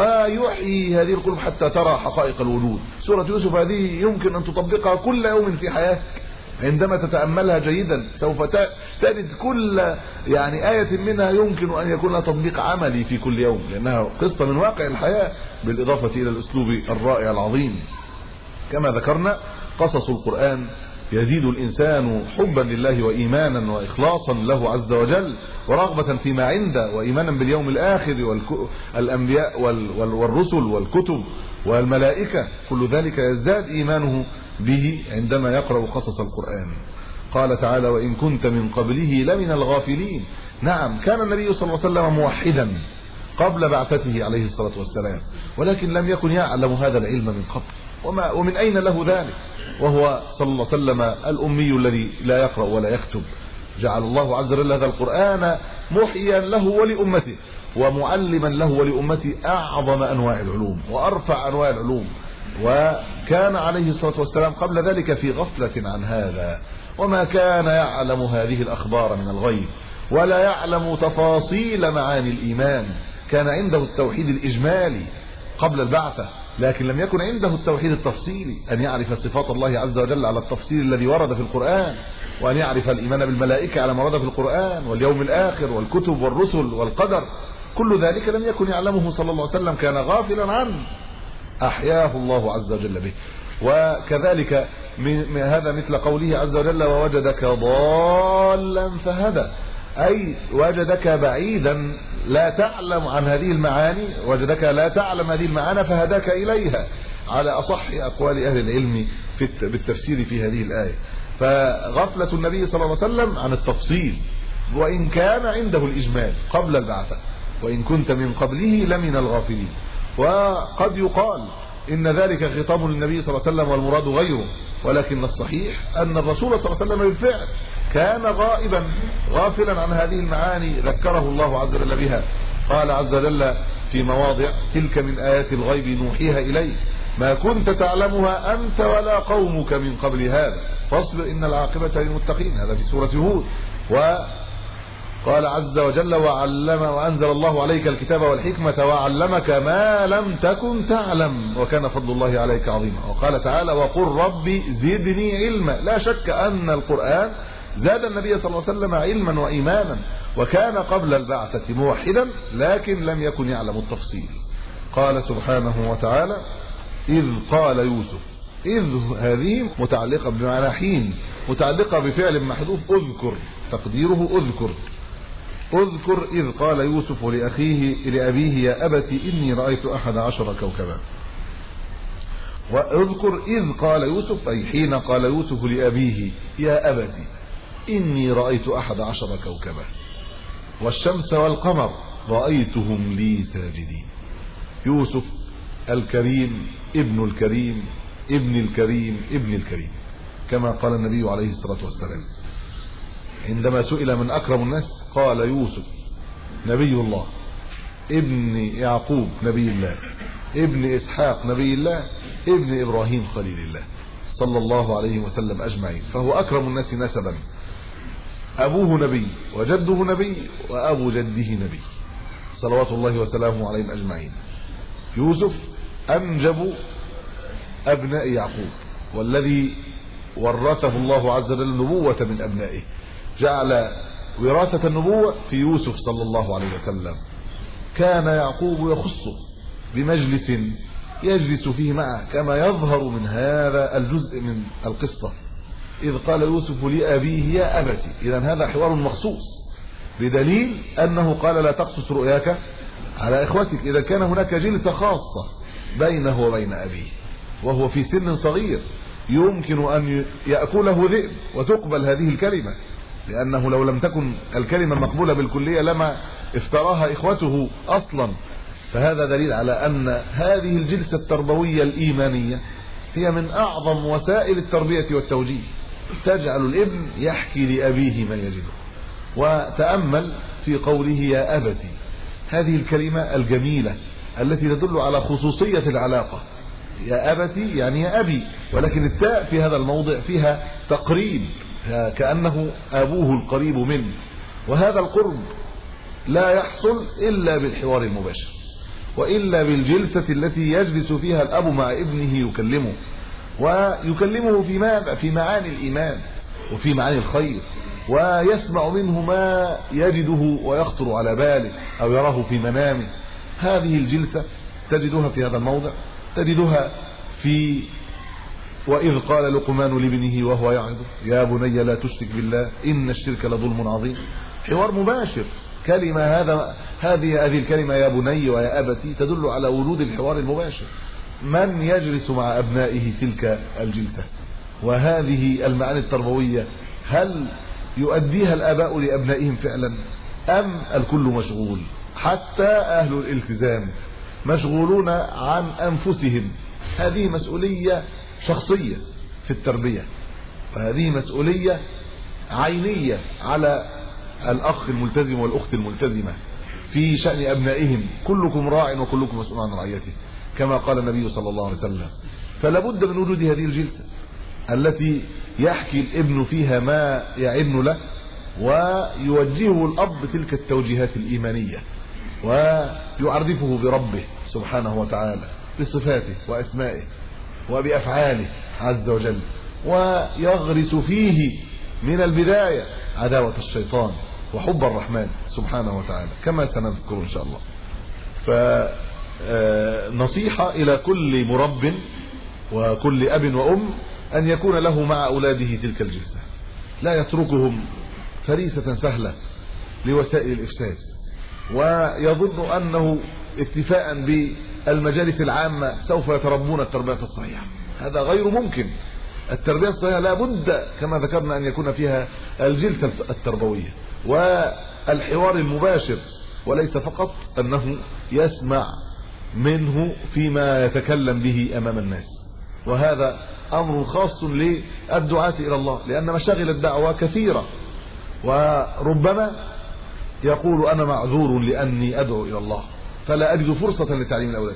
ويحيي هذه القلوب حتى ترى حقائق الوجود. سورة يوسف هذه يمكن ان تطبقها كل يوم في حياتك، عندما تتأملها جيدا سوف تجد كل يعني آية منها يمكن ان يكون لها تطبيق عملي في كل يوم، لانها قصة من واقع الحياة بالاضافة الى الاسلوب الرائع العظيم. كما ذكرنا قصص القرآن يزيد الانسان حبا لله وايمانا واخلاصا له عز وجل، ورغبة فيما عنده، وايمانا باليوم الاخر والانبياء والرسل والكتب والملائكة. كل ذلك يزداد ايمانه به عندما يقرأ قصص القرآن. قال تعالى: وإن كنت من قبله لمن الغافلين. نعم، كان النبي صلى الله عليه وسلم موحدا قبل بعثته عليه الصلاة والسلام، ولكن لم يكن يعلم هذا العلم من قبل، وما ومن أين له ذلك وهو صلى الله عليه وسلم الأمي الذي لا يقرأ ولا يكتب. جعل الله عز وجل هذا القرآن محيا له ولأمته، ومعلما له ولأمته أعظم أنواع العلوم وأرفع أنواع العلوم. وكان عليه الصلاة والسلام قبل ذلك في غفلة عن هذا، وما كان يعلم هذه الأخبار من الغيب، ولا يعلم تفاصيل معاني الإيمان. كان عنده التوحيد الإجمالي قبل البعثة، لكن لم يكن عنده التوحيد التفصيلي، أن يعرف صفات الله عز وجل على التفصيل الذي ورد في القرآن، وأن يعرف الإيمان بالملائكة على ما ورد في القرآن، واليوم الآخر والكتب والرسل والقدر. كل ذلك لم يكن يعلمه صلى الله عليه وسلم، كان غافلا عنه، أحياه الله عز وجل به. وكذلك من هذا مثل قوله عز وجل: ووجدك ضالا فهدى، أي وجدك بعيدا لا تعلم عن هذه المعاني، وجدك لا تعلم هذه المعاني فهداك إليها، على أصح أقوال أهل العلم في بالتفسير في هذه الآية. فغفلة النبي صلى الله عليه وسلم عن التفصيل، وإن كان عنده الإجمال قبل البعثة: وإن كنت من قبله لمن الغافلين. وقد يقال إن ذلك خطاب للنبي صلى الله عليه وسلم والمراد غيره، ولكن الصحيح أن الرسول صلى الله عليه وسلم بالفعل كان غائبا غافلا عن هذه المعاني، ذكره الله عز وجل بها. قال عز وجل في مواضع: تلك من آيات الغيب نوحيها إليك ما كنت تعلمها أنت ولا قومك من قبل هذا فاصبر إن العاقبة للمتقين. هذا في سورة هود. وقال عز وجل: وعلم وأنزل الله عليك الكتاب والحكمة وعلمك ما لم تكن تعلم وكان فضل الله عليك عظيما. وقال تعالى: وقل ربي زدني علما. لا شك أن القرآن زاد النبي صلى الله عليه وسلم علما وإيمانا، وكان قبل البعثة موحدا لكن لم يكن يعلم التفصيل. قال سبحانه وتعالى: إذ قال يوسف. إذ هذه متعلقة بمعنى حين، متعلقة بفعل محذوف أذكر، تقديره أذكر. أذكر إذ قال يوسف لأخيه لأبيه: يا أبت إني رأيت أحد عشر كوكبا. وأذكر إذ قال يوسف أي حين قال يوسف لأبيه: يا أبت إني رأيت أحد عشر كوكبا والشمس والقمر رأيتهم لي ساجدين. يوسف الكريم ابن الكريم ابن الكريم ابن الكريم، كما قال النبي عليه الصلاة والسلام. عندما سئل من أكرم الناس قال يوسف نبي الله، ابن يعقوب نبي الله، ابن إسحاق نبي الله، ابن إبراهيم خليل الله صلى الله عليه وسلم أجمعين. فهو أكرم الناس نسبا، أبوه نبي وجده نبي وأبو جده نبي صلوات الله وسلامه عليهم أجمعين. يوسف أنجب أبناء يعقوب، والذي ورثه الله عز وجل النبوة من أبنائه، جعل وراثة النبوة في يوسف صلى الله عليه وسلم. كان يعقوب يخصه بمجلس يجلس فيه معه، كما يظهر من هذا الجزء من القصة إذ قال يوسف لأبيه يا أبتي. إذن هذا حوار مخصوص بدليل أنه قال لا تقصص رؤياك على إخوتك. إذا كان هناك جلسة خاصة بينه وبين أبيه وهو في سن صغير يمكن أن يأكله ذئب وتقبل هذه الكلمة، لأنه لو لم تكن الكلمة مقبولة بالكلية لما افتراها إخوته أصلا. فهذا دليل على أن هذه الجلسة التربوية الإيمانية هي من أعظم وسائل التربية والتوجيه، تجعل الابن يحكي لأبيه ما يجده. وتأمل في قوله يا أبتي، هذه الكلمة الجميلة التي تدل على خصوصية العلاقة. يا أبتي يعني يا أبي، ولكن التاء في هذا الموضع فيها تقريب، كأنه أبوه القريب منه. وهذا القرب لا يحصل إلا بالحوار المباشر، وإلا بالجلسة التي يجلس فيها الأب مع ابنه يكلمه، ويكلمه في ماذا؟ في معاني الإيمان وفي معاني الخير، ويسمع منه ما يجده ويخطر على باله أو يراه في منامه. هذه الجلسة تجدها في هذا الموضع، تجدها في وإذ قال لقمان لابنه وهو يعظه يا بني لا تشرك بالله إن الشرك لظلم عظيم. حوار مباشر، كلمة هذا هذه هذه الكلمة يا بني ويا أبتي تدل على وجود الحوار المباشر. من يجلس مع أبنائه تلك الجلسة؟ وهذه المعاني التربوية هل يؤديها الآباء لأبنائهم فعلا، أم الكل مشغول؟ حتى أهل الالتزام مشغولون عن أنفسهم. هذه مسؤولية شخصية في التربية، وهذه مسؤولية عينية على الأخ الملتزم والأخت الملتزمة في شأن أبنائهم. كلكم راع وكلكم مسؤول عن رعيته كما قال النبي صلى الله عليه وسلم. فلا بد من وجود هذه الجلسة التي يحكي الابن فيها ما يعن له، ويوجهه الأب تلك التوجيهات الإيمانية، ويعرفه بربه سبحانه وتعالى بصفاته وأسمائه وبأفعاله عز وجل، ويغرس فيه من البداية عداوة الشيطان وحب الرحمن سبحانه وتعالى كما سنذكر إن شاء الله. فنصيحة إلى كل مرب وكل أب وأم أن يكون له مع أولاده تلك الجلسة، لا يتركهم فريسة سهلة لوسائل الإفساد، ويظن أنه اكتفاء بالمجالس العامة سوف يتربون التربية الصحيحة. هذا غير ممكن. التربية الصحيحة لا بد كما ذكرنا أن يكون فيها الجلسة التربوية والحوار المباشر، وليس فقط أنه يسمع منه فيما يتكلم به أمام الناس. وهذا أمر خاص للدعاة إلى الله، لأن مشاغل الدعوة كثيرة، وربما يقول أنا معذور لأني أدعو إلى الله فلا أجد فرصة لتعليم الأولاد.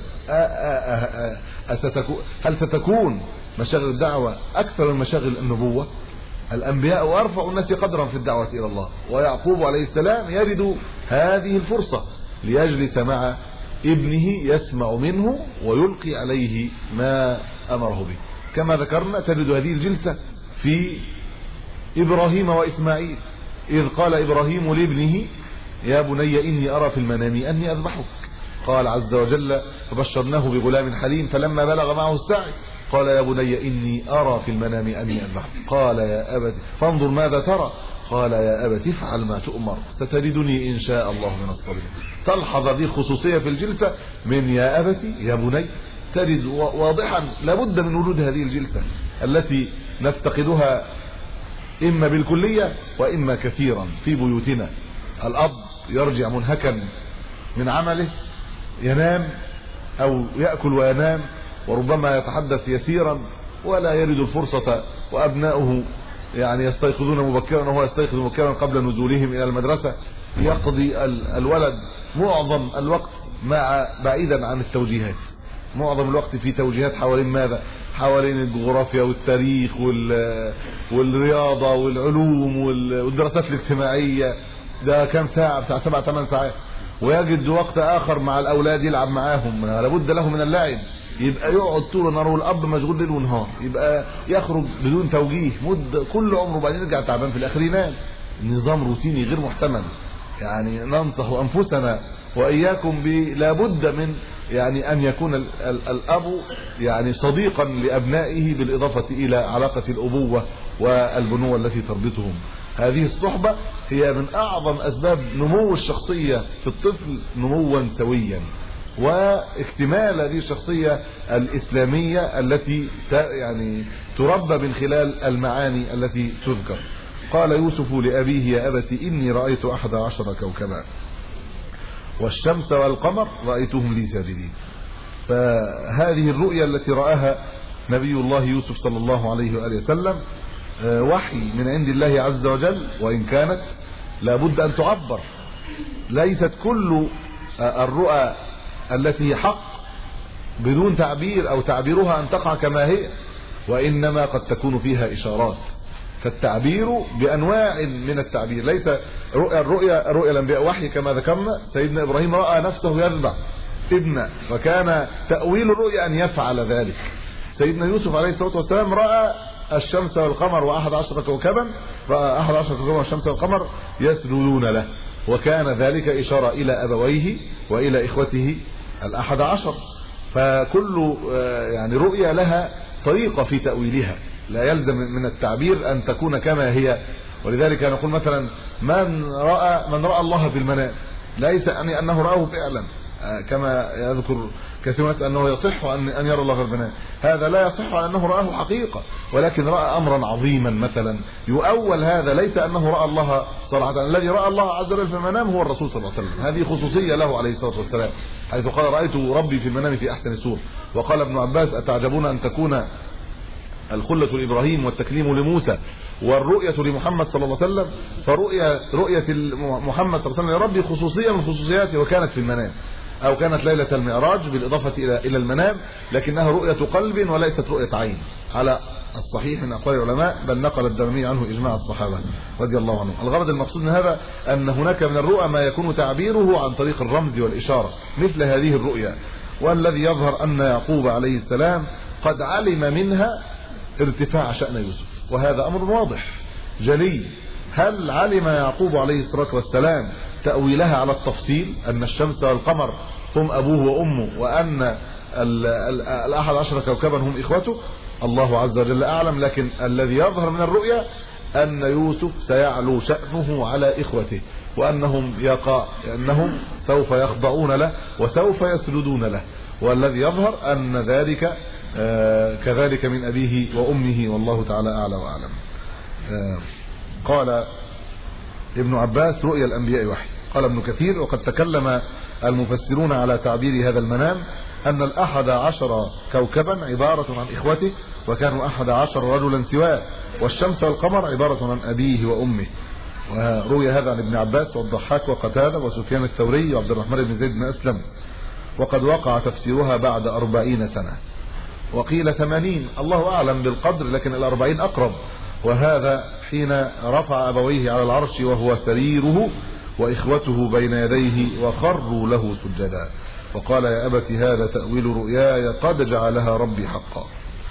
هل ستكون مشاغل الدعوة أكثر من مشاغل النبوة؟ الأنبياء أرفع الناس قدرا في الدعوة إلى الله، ويعقوب عليه السلام يجد هذه الفرصة ليجلس مع ابنه يسمع منه ويلقي عليه ما أمره به. كما ذكرنا تجد هذه الجلسة في إبراهيم وإسماعيل، إذ قال إبراهيم لابنه يا بني إني أرى في المنام أني أذبحك، قال عز وجل فبشرناه بغلام حليم فلما بلغ معه السعي قال يا بني إني أرى في المنام أني أذبحك، قال يا أبت فانظر ماذا ترى، قال يا أبت افعل ما تؤمر ستجدني إن شاء الله من الصابرين. تلحظ هذه خصوصية في الجلسة من يا أبت يا بني، تجد واضحا لابد من وجود هذه الجلسة التي نفتقدها إما بالكلية وإما كثيرا في بيوتنا. الأب يرجع منهكا من عمله، ينام أو يأكل وينام، وربما يتحدث يسيرا ولا يرد الفرصة، وأبناؤه يعني يستيقظون مبكرا وهو يستيقظ مبكرا قبل نزولهم الى المدرسة. يقضي الولد معظم الوقت مع بعيدا عن التوجيهات، معظم الوقت في توجيهات حوالين ماذا؟ حوالين الجغرافيا والتاريخ والرياضة والعلوم والدراسات الاجتماعية. ده كام ساعة؟ بتاع سبع ثمان ساعات. ويجد وقت اخر مع الاولاد يلعب معاهم، لابد له من اللعب. يبقى يقعد طول النهار والاب مشغول ليل ونهار، يبقى يخرج بدون توجيه مدة كل عمره، وبعدين يرجع تعبان في الاخر ينام. نظام روتيني غير محتمل. يعني ننصح انفسنا واياكم بلابد من يعني ان يكون ال ال الاب يعني صديقا لابنائه بالاضافه الى علاقه الابوه والبنوه التي تربطهم. هذه الصحبه هي من اعظم اسباب نمو الشخصيه في الطفل نموا سويا، واكتمال هذه الشخصيه الاسلاميه التي يعني تربى من خلال المعاني التي تذكر. قال يوسف لابيه يا ابت اني رايت احد عشر كوكبا والشمس والقمر رايتهم لي ساجدين. فهذه الرؤيا التي راها نبي الله يوسف صلى الله عليه واله وسلم وحي من عند الله عز وجل، وان كانت لابد ان تعبر. ليست كل الرؤى التي حق بدون تعبير او تعبيرها ان تقع كما هي، وانما قد تكون فيها اشارات. فالتعبير بانواع من التعبير. ليس رؤيا الرؤيا رؤيا الانبياء وحي كما ذكرنا. سيدنا ابراهيم راى نفسه يذبح ابنه، وكان تاويل الرؤيا ان يفعل ذلك. سيدنا يوسف عليه الصلاه والسلام راى الشمس والقمر واحد عشر كوكبا، راى احد عشر كوكبا والشمس والقمر يسجدون له، وكان ذلك اشاره الى ابويه والى اخوته الاحد عشر. فكل يعني رؤيا لها طريقه في تاويلها، لا يلزم من التعبير ان تكون كما هي. ولذلك نقول مثلا من راى من راى الله في المنام ليس يعني انه راه فعلا كما يذكر كثير انه يصح ان ان يرى الله في المنام، هذا لا يصح انه راه حقيقه، ولكن راى امرا عظيما مثلا يؤول هذا ليس انه راى الله صراحه. الذي راى الله عز وجل في المنام هو الرسول صلى الله عليه وسلم، هذه خصوصيه له عليه الصلاه والسلام، حيث قال رايت ربي في المنام في احسن صوره. وقال ابن عباس اتعجبون ان تكون الخلة لإبراهيم والتكليم لموسى والرؤية لمحمد صلى الله عليه وسلم، فرؤية رؤية محمد صلى الله عليه وسلم لربي خصوصية من خصوصياته، وكانت في المنام أو كانت ليلة المعراج بالإضافة إلى إلى المنام، لكنها رؤية قلب وليست رؤية عين على الصحيح من أقوال العلماء، بل نقل الدارمي عنه إجماع الصحابة رضي الله عنهم. الغرض المقصود من هذا أن هناك من الرؤى ما يكون تعبيره عن طريق الرمز والإشارة مثل هذه الرؤيا. والذي يظهر أن يعقوب عليه السلام قد علم منها ارتفاع شأن يوسف، وهذا أمر واضح جلي. هل علم يعقوب عليه الصلاة والسلام تأويلها على التفصيل أن الشمس والقمر هم أبوه وأمه، وأن الأحد عشر كوكبا هم إخوته؟ الله عز وجل أعلم. لكن الذي يظهر من الرؤيا أن يوسف سيعلو شأنه على إخوته، وأنهم يقع أنهم سوف يخضعون له وسوف يسجدون له. والذي يظهر أن ذلك آه كذلك من أبيه وأمه، والله تعالى أعلى وأعلم. آه قال ابن عباس رؤيا الأنبياء وحي. قال ابن كثير وقد تكلم المفسرون على تعبير هذا المنام أن الأحد عشر كوكبا عبارة عن إخوته، وكانوا أحد عشر رجلا سواه، والشمس والقمر عبارة عن أبيه وأمه. وروي هذا عن ابن عباس والضحاك وقتادة وسفيان الثوري وعبد الرحمن بن زيد بن أسلم، وقد وقع تفسيرها بعد أربعين سنة، وقيل ثمانين، الله أعلم بالقدر، لكن الأربعين أقرب. وهذا حين رفع أبويه على العرش وهو سريره وإخوته بين يديه وخروا له سجدا، وقال يا أبت هذا تأويل رؤياي قد جعلها ربي حقا.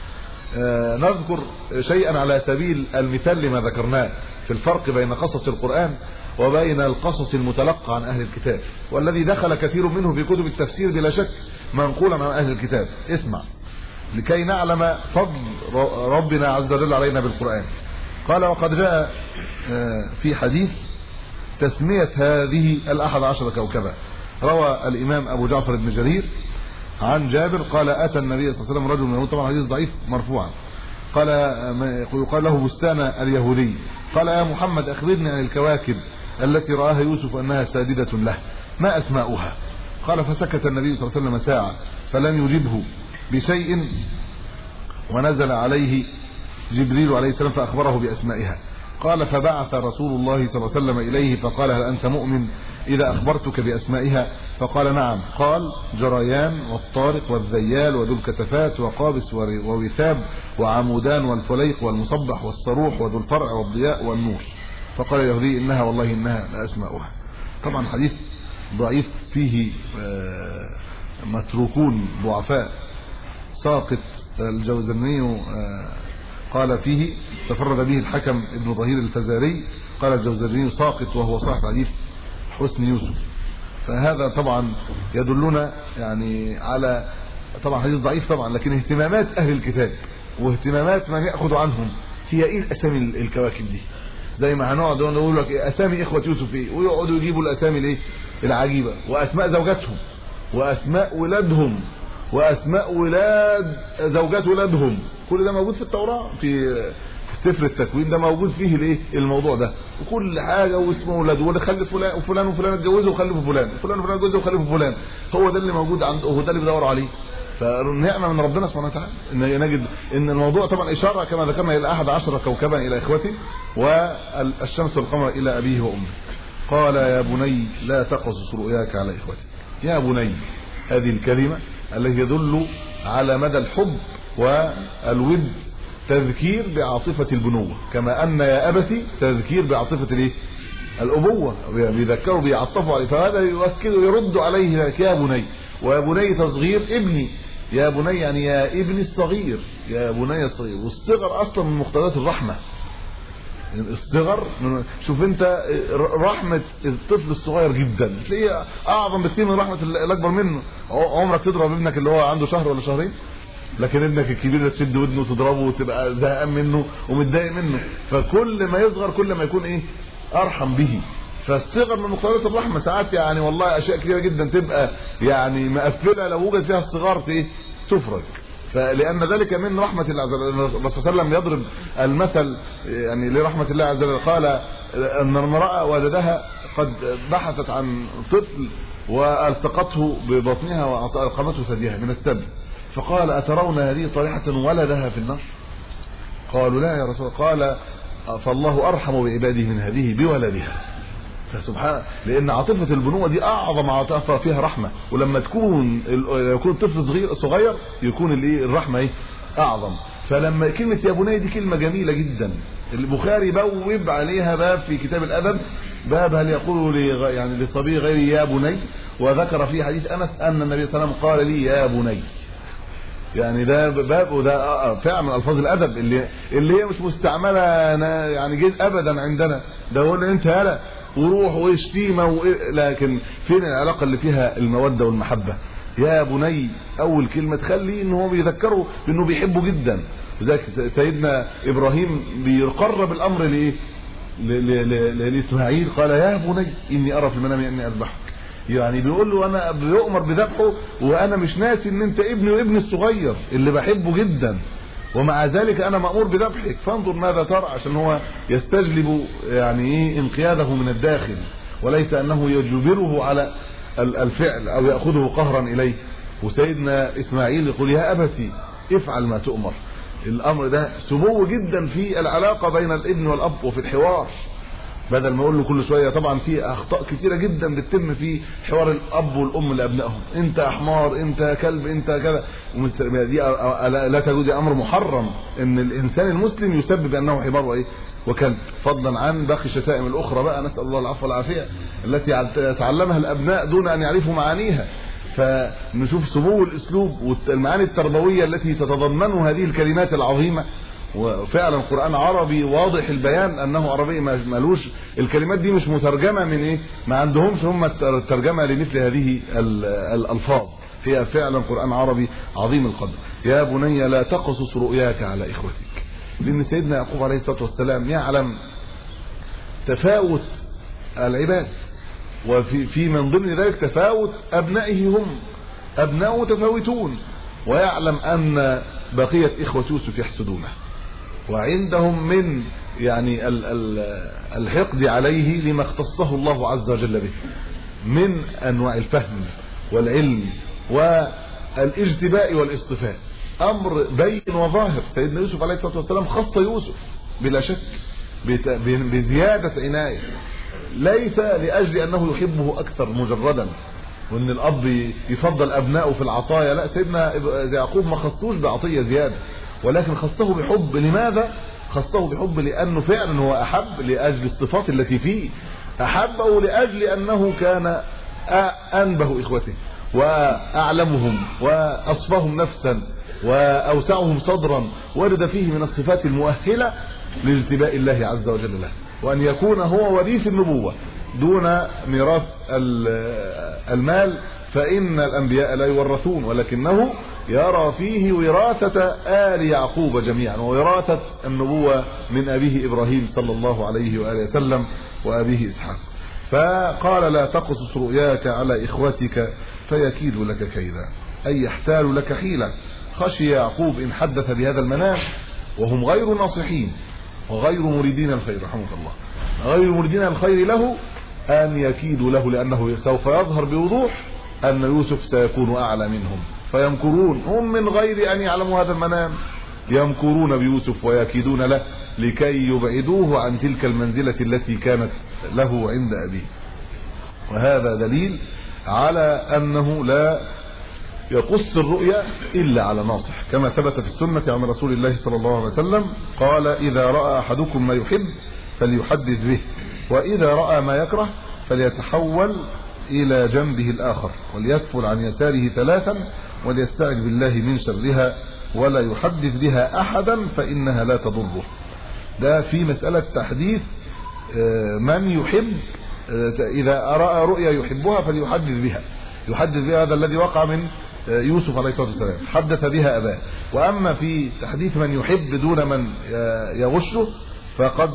آه نذكر شيئا على سبيل المثال لما ذكرناه في الفرق بين قصص القرآن وبين القصص المتلقى عن أهل الكتاب، والذي دخل كثير منه في كتب التفسير بلا شك منقولا عن أهل الكتاب. اسمع لكي نعلم فضل ربنا عز وجل علينا بالقرآن. قال وقد جاء في حديث تسمية هذه الأحد عشر كوكبا، روى الإمام أبو جعفر بن جرير عن جابر قال أتى النبي صلى الله عليه وسلم رجل من، طبعا حديث ضعيف مرفوعا، قال يقال له بستان اليهودي، قال يا محمد أخبرني عن الكواكب التي رآها يوسف أنها ساجدة له، ما أسماؤها؟ قال فسكت النبي صلى الله عليه وسلم ساعة فلم يجبه بشيء، ونزل عليه جبريل عليه السلام فأخبره بأسمائها. قال فبعث رسول الله صلى الله عليه وسلم إليه فقال هل أنت مؤمن إذا أخبرتك بأسمائها؟ فقال نعم. قال جريان والطارق والذيال وذو الكتفات وقابس ووثاب وعمودان والفليق والمصبح والصروح وذو الفرع والضياء والنور. فقال اليهودي إنها والله إنها لأسماؤها. طبعا حديث ضعيف فيه متروكون ضعفاء. ساقط الجوزرني قال فيه تفرد به الحكم ابن ظهير الفزاري، قال الجوزرني ساقط وهو صاحب حديث حسن يوسف. فهذا طبعا يدلنا يعني على طبعا حديث ضعيف طبعا، لكن اهتمامات اهل الكتاب واهتمامات من ياخذ عنهم هي ايه الاسامي الكواكب دي. زي ما هنقعد نقول لك اسامي اخوه يوسف ايه، ويقعدوا يجيبوا الاسامي الايه العجيبه، واسماء زوجاتهم واسماء ولادهم واسماء ولاد زوجات ولادهم، كل ده موجود في التوراة في سفر التكوين، ده موجود فيه الايه الموضوع ده، وكل حاجه واسم اولاده ولا خلف فلان وفلان وفلان اتجوزوا وخلفوا فلان وفلان وفلان اتجوزوا وخلفوا فلان، هو ده اللي موجود عنده، هو ده اللي بيدور عليه. فنعمه من ربنا سبحانه وتعالى ان نجد ان الموضوع طبعا اشاره كما ذكرنا الى احد عشر كوكبا الى اخوته، والشمس والقمر الى ابيه وامه. قال يا بني لا تقصص رؤياك على اخوتك. يا بني هذه الكلمه التي يدل على مدى الحب والود، تذكير بعاطفه البنوه، كما ان يا ابتي تذكير بعاطفه الايه الابوه، بيذكروا بيعطفوا عليه. فهذا يؤكد يرد عليه يا بني، ويا بني تصغير ابني، يا بني يعني يا ابني الصغير، يا بني الصغير. والصغر اصلا من مقتضيات الرحمه، الصغر شوف انت رحمه الطفل الصغير جدا تلاقيه اعظم بكتير من رحمه الاكبر منه. عمرك تضرب ابنك اللي هو عنده شهر ولا شهرين؟ لكن ابنك الكبير ده تشد ودنه وتضربه وتبقى زهقان منه ومتضايق منه، فكل ما يصغر كل ما يكون ايه ارحم به. فالصغر من مقتضيات الرحمه. ساعات يعني والله اشياء كثيره جدا تبقى يعني مقفله، لو وجد فيها الصغار ايه تفرج. فلان ذلك من رحمه الله عز وجل. الرسول صلى الله عليه وسلم يضرب المثل يعني لرحمه الله عز وجل، قال ان امراه ولدها قد بحثت عن طفل والتقته ببطنها والقمته ثديها من السبي، فقال اترون هذه طريحه ولدها في النار؟ قالوا لا يا رسول الله. قال فالله ارحم بعباده من هذه بولدها. فسبحان، لان عاطفه البنوه دي اعظم عاطفه فيها رحمه، ولما تكون يكون الطفل صغير صغير يكون الايه الرحمه ايه اعظم. فلما كلمه يا بني دي كلمه جميله جدا، البخاري بوب عليها باب في كتاب الادب، باب هل يقول لي يعني لصبي غير يا بني، وذكر في حديث انس ان النبي صلى الله عليه وسلم قال لي يا بني. يعني ده باب، وده فعلا من الفاظ الادب اللي اللي هي مش مستعمله يعني جد ابدا عندنا. ده يقول انت يالا وروح وشتيمه و... لكن فين العلاقه اللي فيها الموده والمحبه؟ يا بني اول كلمه تخلي ان هو بيذكره بانه بيحبه جدا. وذلك سيدنا ابراهيم بيقرب الامر لايه لاسماعيل، قال يا بني اني ارى في المنام اني اذبحك. يعني بيقول له انا بيؤمر بذبحه وانا مش ناسي ان انت ابني وابني الصغير اللي بحبه جدا، ومع ذلك انا مأمور بذبحك، فانظر ماذا ترى، عشان هو يستجلب يعني ايه انقياده من الداخل، وليس انه يجبره على الفعل او ياخذه قهرا اليه. وسيدنا اسماعيل يقول يا ابتي افعل ما تؤمر. الامر ده سمو جدا في العلاقه بين الابن والاب وفي الحوار، بدل ما اقول له كل شويه. طبعا في اخطاء كثيره جدا بتتم في حوار الاب والام لابنائهم، انت حمار، انت كلب، انت كذا، دي لا تجوز، امر محرم ان الانسان المسلم يسبب انه حمار وايه وكلب، فضلا عن باقي الشتائم الاخرى بقى، نسال الله العفو والعافيه التي تعلمها الابناء دون ان يعرفوا معانيها. فنشوف سمو الاسلوب والمعاني التربويه التي تتضمن هذه الكلمات العظيمه. وفعلا القرآن عربي واضح البيان انه عربي، مالوش الكلمات دي مش مترجمه من ايه، ما عندهمش هم الترجمه لمثل هذه الالفاظ، هي فعلا قرآن عربي عظيم القدر. يا بني لا تقصص رؤياك على اخوتك، لان سيدنا يعقوب عليه الصلاه والسلام يعلم تفاوت العباد، وفي في من ضمن ذلك تفاوت ابنائه، هم ابناء متفاوتون، ويعلم ان بقيه اخوه يوسف يحسدونه، وعندهم من يعني الحقد عليه لما اختصه الله عز وجل به من انواع الفهم والعلم والاجتباء والاصطفاء. امر بين وظاهر. سيدنا يوسف عليه الصلاه والسلام خص يوسف بلا شك بزياده عنايه، ليس لاجل انه يحبه اكثر مجردا وان الاب يفضل ابنائه في العطايا، لا، سيدنا يعقوب ما خصوش بعطيه زياده، ولكن خصه بحب. لماذا خصه بحب؟ لانه فعلا هو احب لاجل الصفات التي فيه، احبه لاجل انه كان انبه اخوته واعلمهم واصفهم نفسا واوسعهم صدرا، ورد فيه من الصفات المؤهله لاجتباء الله عز وجل له، وان يكون هو وريث النبوه دون ميراث المال، فان الانبياء لا يورثون، ولكنه يرى فيه وراثه آل يعقوب جميعا ووراثه النبوه من ابيه ابراهيم صلى الله عليه واله وسلم وابيه اسحاق. فقال لا تقصص رؤياك على اخوتك فيكيد لك كيدا، اي يحتال لك حيله. خشي يعقوب ان حدث بهذا المنام وهم غير ناصحين وغير مريدين الخير رحمه الله، غير مريدين الخير له، ان يكيدوا له، لانه سوف يظهر بوضوح ان يوسف سيكون اعلى منهم، فيمكرون هم من غير ان يعلموا هذا المنام، يمكرون بيوسف ويكيدون له لكي يبعدوه عن تلك المنزلة التي كانت له عند أبيه. وهذا دليل على أنه لا يقص الرؤيا إلا على ناصح، كما ثبت في السنة عن رسول الله صلى الله عليه وسلم قال إذا رأى أحدكم ما يحب فليحدث به، وإذا رأى ما يكره فليتحول إلى جنبه الآخر وليدفل عن يساره ثلاثا وليستعذ بالله من شرها ولا يحدث بها أحدا فإنها لا تضره. ده في مسألة تحديث من يحب، إذا رأى رؤيا يحبها فليحدث بها، يحدث بها. هذا الذي وقع من يوسف عليه الصلاة والسلام، حدث بها أباه. وأما في تحديث من يحب دون من يغشه فقد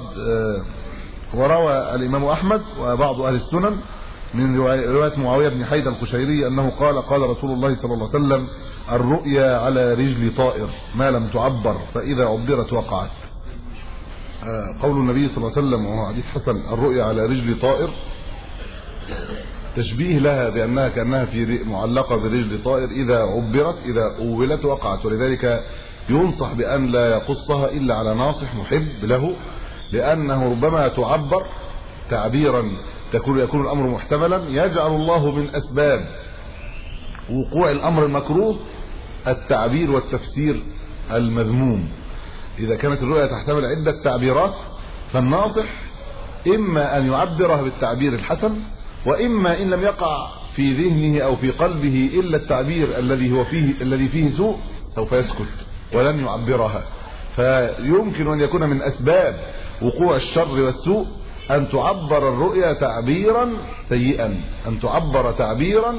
وروى الإمام أحمد وبعض أهل السنن من رواية معاوية بن حيد القشيري أنه قال قال رسول الله صلى الله عليه وسلم الرؤيا على رجل طائر ما لم تعبر فإذا عبرت وقعت. قول النبي صلى الله عليه وسلم وهو حديث حسن الرؤيا على رجل طائر تشبيه لها بأنها كأنها في معلقة برجل طائر، إذا عبرت إذا أولت وقعت، ولذلك ينصح بأن لا يقصها إلا على ناصح محب له، لأنه ربما تعبر تعبيرا تكون يكون الأمر محتملا، يجعل الله من أسباب وقوع الأمر المكروه التعبير والتفسير المذموم. إذا كانت الرؤيا تحتمل عدة تعبيرات فالناصح إما أن يعبرها بالتعبير الحسن، وإما إن لم يقع في ذهنه أو في قلبه إلا التعبير الذي هو فيه الذي فيه سوء سوف يسكت ولن يعبرها. فيمكن أن يكون من أسباب وقوع الشر والسوء أن تعبر الرؤيا تعبيرا سيئا، أن تعبر تعبيرا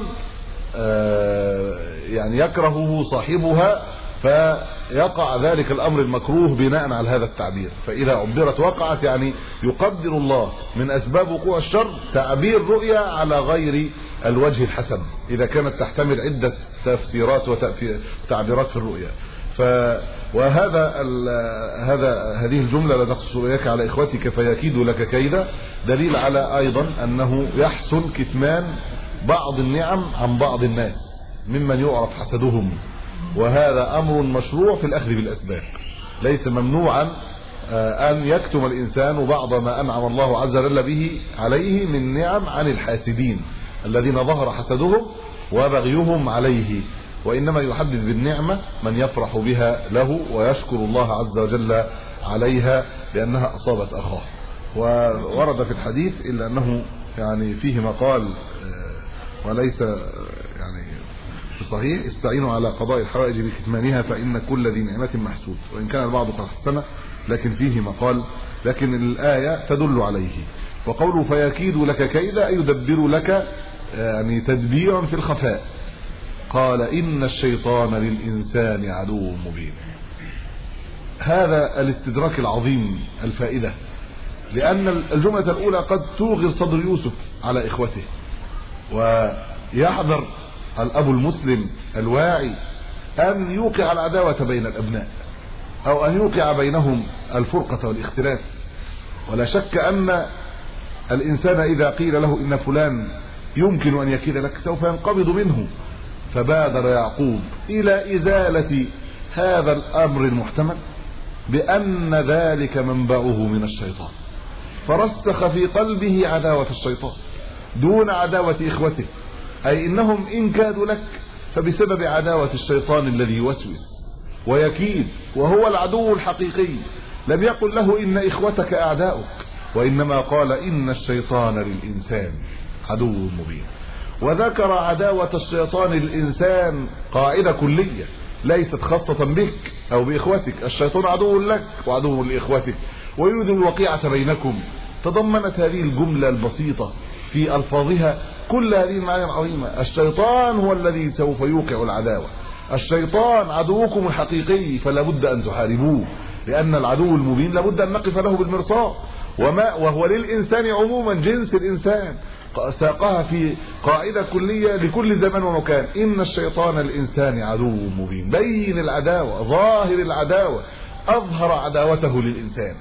يعني يكرهه صاحبها فيقع ذلك الأمر المكروه بناء على هذا التعبير. فإذا عبرت وقعت، يعني يقدر الله من أسباب وقوع الشر تعبير رؤيا على غير الوجه الحسن إذا كانت تحتمل عدة تفسيرات وتعبيرات في الرؤيا. ف وهذا هذا هذه الجملة لا تقص رؤياك على إخوتك فيكيد لك كيدا دليل على أيضا أنه يحسن كتمان بعض النعم عن بعض الناس ممن يعرف حسدهم، وهذا أمر مشروع في الأخذ بالأسباب، ليس ممنوعا أن يكتم الإنسان بعض ما أنعم الله عز وجل به عليه من نعم عن الحاسدين الذين ظهر حسدهم وبغيهم عليه، وإنما يحدث بالنعمة من يفرح بها له ويشكر الله عز وجل عليها لأنها أصابت أخاه. وورد في الحديث إلا أنه يعني فيه مقال وليس يعني صحيح استعينوا على قضاء الحوائج بكتمانها فإن كل ذي نعمة محسود، وإن كان البعض قد حسنه لكن فيه مقال، لكن الآية تدل عليه. وقوله فيكيد لك كيدا يدبر لك يعني تدبيرا في الخفاء. قال إن الشيطان للإنسان عدو مبين. هذا الاستدراك العظيم الفائدة، لأن الجملة الأولى قد توغر صدر يوسف على إخوته، ويحذر الأب المسلم الواعي أن يوقع العداوة بين الأبناء أو أن يوقع بينهم الفرقة والاختلاف. ولا شك أن الإنسان إذا قيل له إن فلان يمكن أن يكيد لك سوف ينقبض منه، فبادر يعقوب إلى إزالة هذا الأمر المحتمل بأن ذلك منبعه من الشيطان، فرسخ في قلبه عداوة الشيطان دون عداوة إخوته، أي إنهم إن كادوا لك فبسبب عداوة الشيطان الذي يوسوس ويكيد، وهو العدو الحقيقي. لم يقل له إن إخوتك أعداؤك، وإنما قال إن الشيطان للإنسان عدو مبين. وذكر عداوة الشيطان للإنسان قاعدة كلية ليست خاصة بك أو بإخوتك. الشيطان عدو لك وعدو لإخوتك ويريد الوقيعة بينكم. تضمنت هذه الجملة البسيطة في ألفاظها كل هذه المعاني العظيمة. الشيطان هو الذي سوف يوقع العداوة، الشيطان عدوكم الحقيقي فلا بد أن تحاربوه، لأن العدو المبين لابد أن نقف له بالمرصاد. وما وهو للإنسان عموما، جنس الإنسان ساقها في قاعدة كلية لكل زمان ومكان. إن الشيطان الإنسان عدو مبين، بين العداوة، ظاهر العداوة، أظهر عداوته للإنسان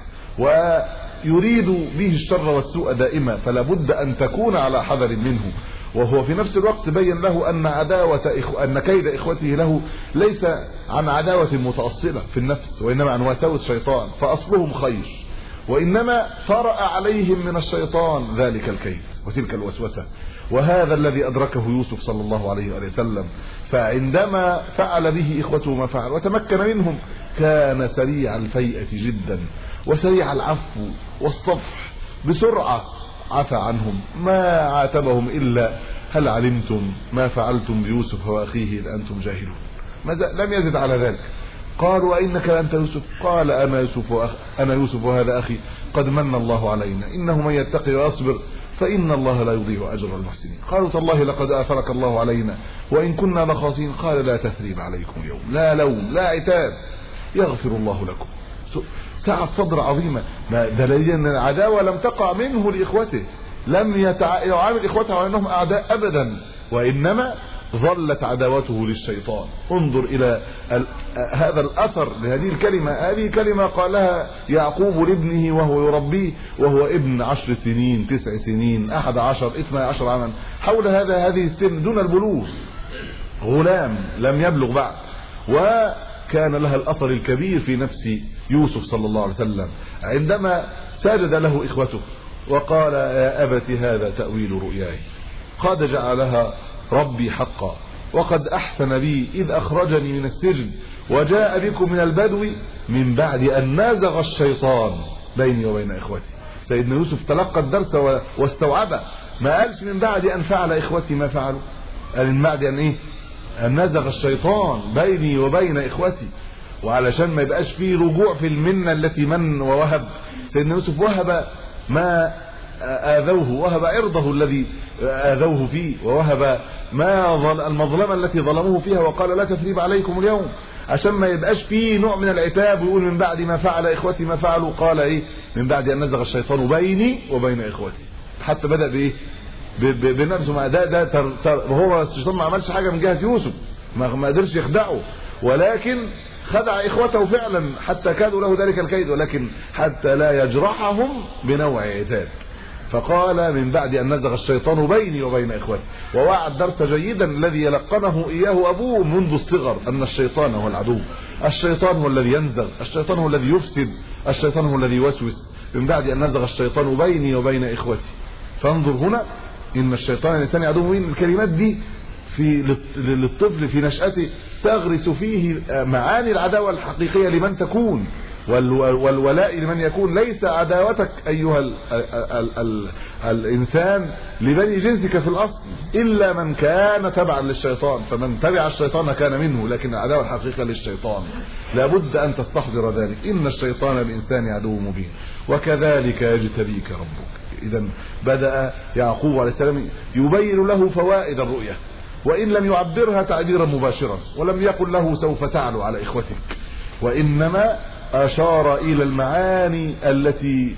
ويريد به الشر والسوء دائما، فلا بد أن تكون على حذر منه. وهو في نفس الوقت بين له أن عداوة إخو... أن كيد إخوته له ليس عن عداوة متأصلة في النفس، وإنما عن وساوس شيطان، فأصلهم خير، وإنما طرأ عليهم من الشيطان ذلك الكيد وتلك الوسوسة. وهذا الذي أدركه يوسف صلى الله عليه وسلم، فعندما فعل به إخوته ما فعل وتمكن منهم كان سريع الفيئة جدا وسريع العفو والصفح، بسرعة عفى عنهم، ما عاتبهم إلا هل علمتم ما فعلتم بيوسف وأخيه إذ أنتم جاهلون. لم يزد على ذلك. قالوا وإنك لأنت يوسف؟ قال أنا يوسف وأخ... أنا يوسف وهذا أخي قد من الله علينا إنه من يتقي ويصبر فإن الله لا يضيع أجر المحسنين. قالوا تالله لقد آثرك الله علينا وإن كنا لخاسرين. قال لا تثريب عليكم اليوم، لا لوم لا عتاب، يغفر الله لكم. سعة صدر عظيمة، دليل أن العداوة لم تقع منه لإخوته، لم يتع... يعامل إخوته على أنهم أعداء أبدا، وإنما ظلت عداوته للشيطان. انظر إلى ال... هذا الأثر لهذه الكلمة. هذه كلمة قالها يعقوب لابنه وهو يربيه وهو ابن عشر سنين، تسع سنين، أحد عشر، اثنى عشر عاما، حول هذا هذه السن دون البلوغ، غلام لم يبلغ بعد. وكان لها الأثر الكبير في نفس يوسف صلى الله عليه وسلم عندما سجد له إخوته وقال يا أبت هذا تأويل رؤياي قد جعلها ربي حقا وقد أحسن بي إذ أخرجني من السجن وجاء بكم من البدو من بعد أن نازغ الشيطان بيني وبين إخوتي. سيدنا يوسف تلقى الدرس واستوعبه، ما قالش من بعد أن فعل إخوتي ما فعلوا، قال من بعد أن إيه؟ أن نازغ الشيطان بيني وبين إخوتي. وعلشان ما يبقاش فيه رجوع في المنة التي من ووهب، سيدنا يوسف وهب ما آذوه، وهب عرضه الذي آذوه فيه، ووهب ما ظل المظلمة التي ظلموه فيها، وقال لا تثريب عليكم اليوم، عشان ما يبقاش فيه نوع من العتاب ويقول من بعد ما فعل إخوتي ما فعلوا. قال إيه؟ من بعد أن نزغ الشيطان بيني وبين إخوتي. حتى بدأ بإيه؟ بنفسه. ما ده ده تر تر هو الشيطان ما عملش حاجة من جهة يوسف، ما قدرش يخدعه، ولكن خدع إخوته فعلا حتى كادوا له ذلك الكيد، ولكن حتى لا يجرحهم بنوع عتاب. فقال من بعد أن نزغ الشيطان بيني وبين إخوتي. ووعى الدرس جيدا الذي يلقنه إياه أبوه منذ الصغر أن الشيطان هو العدو، الشيطان هو الذي ينزغ، الشيطان هو الذي يفسد، الشيطان هو الذي يوسوس. من بعد أن نزغ الشيطان بيني وبين إخوتي. فانظر هنا إن الشيطان الإنسان عدو مبين. الكلمات دي في للطفل في نشأته تغرس فيه معاني العداوة الحقيقية لمن تكون، والولاء لمن يكون. ليس عداوتك أيها ال ال ال الإنسان لبني جنسك في الأصل إلا من كان تبعا للشيطان، فمن تبع الشيطان كان منه، لكن العداوة الحقيقية للشيطان لابد أن تستحضر ذلك. إن الشيطان الإنسان عدو مبين وكذلك يجتبيك ربك. إذا بدأ يعقوب عليه السلام يبين له فوائد الرؤية، وإن لم يعبرها تعبيرا مباشرا، ولم يقل له سوف تعلو على إخوتك، وإنما أشار إلى المعاني التي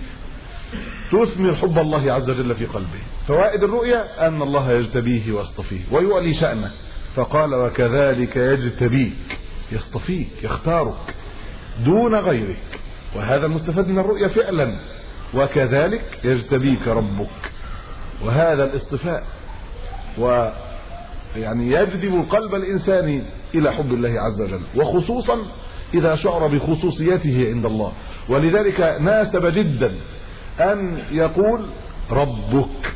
تثمر حب الله عز وجل في قلبه. فوائد الرؤية أن الله يجتبيه ويصطفيه ويعلي شأنه، فقال وكذلك يجتبيك، يصطفيك يختارك دون غيرك. وهذا المستفاد من الرؤية فعلا، وكذلك يجتبيك ربك. وهذا الاصطفاء ويعني يجذب قلب الإنسان إلى حب الله عز وجل، وخصوصا إذا شعر بخصوصيته عند الله. ولذلك ناسب جدا أن يقول ربك،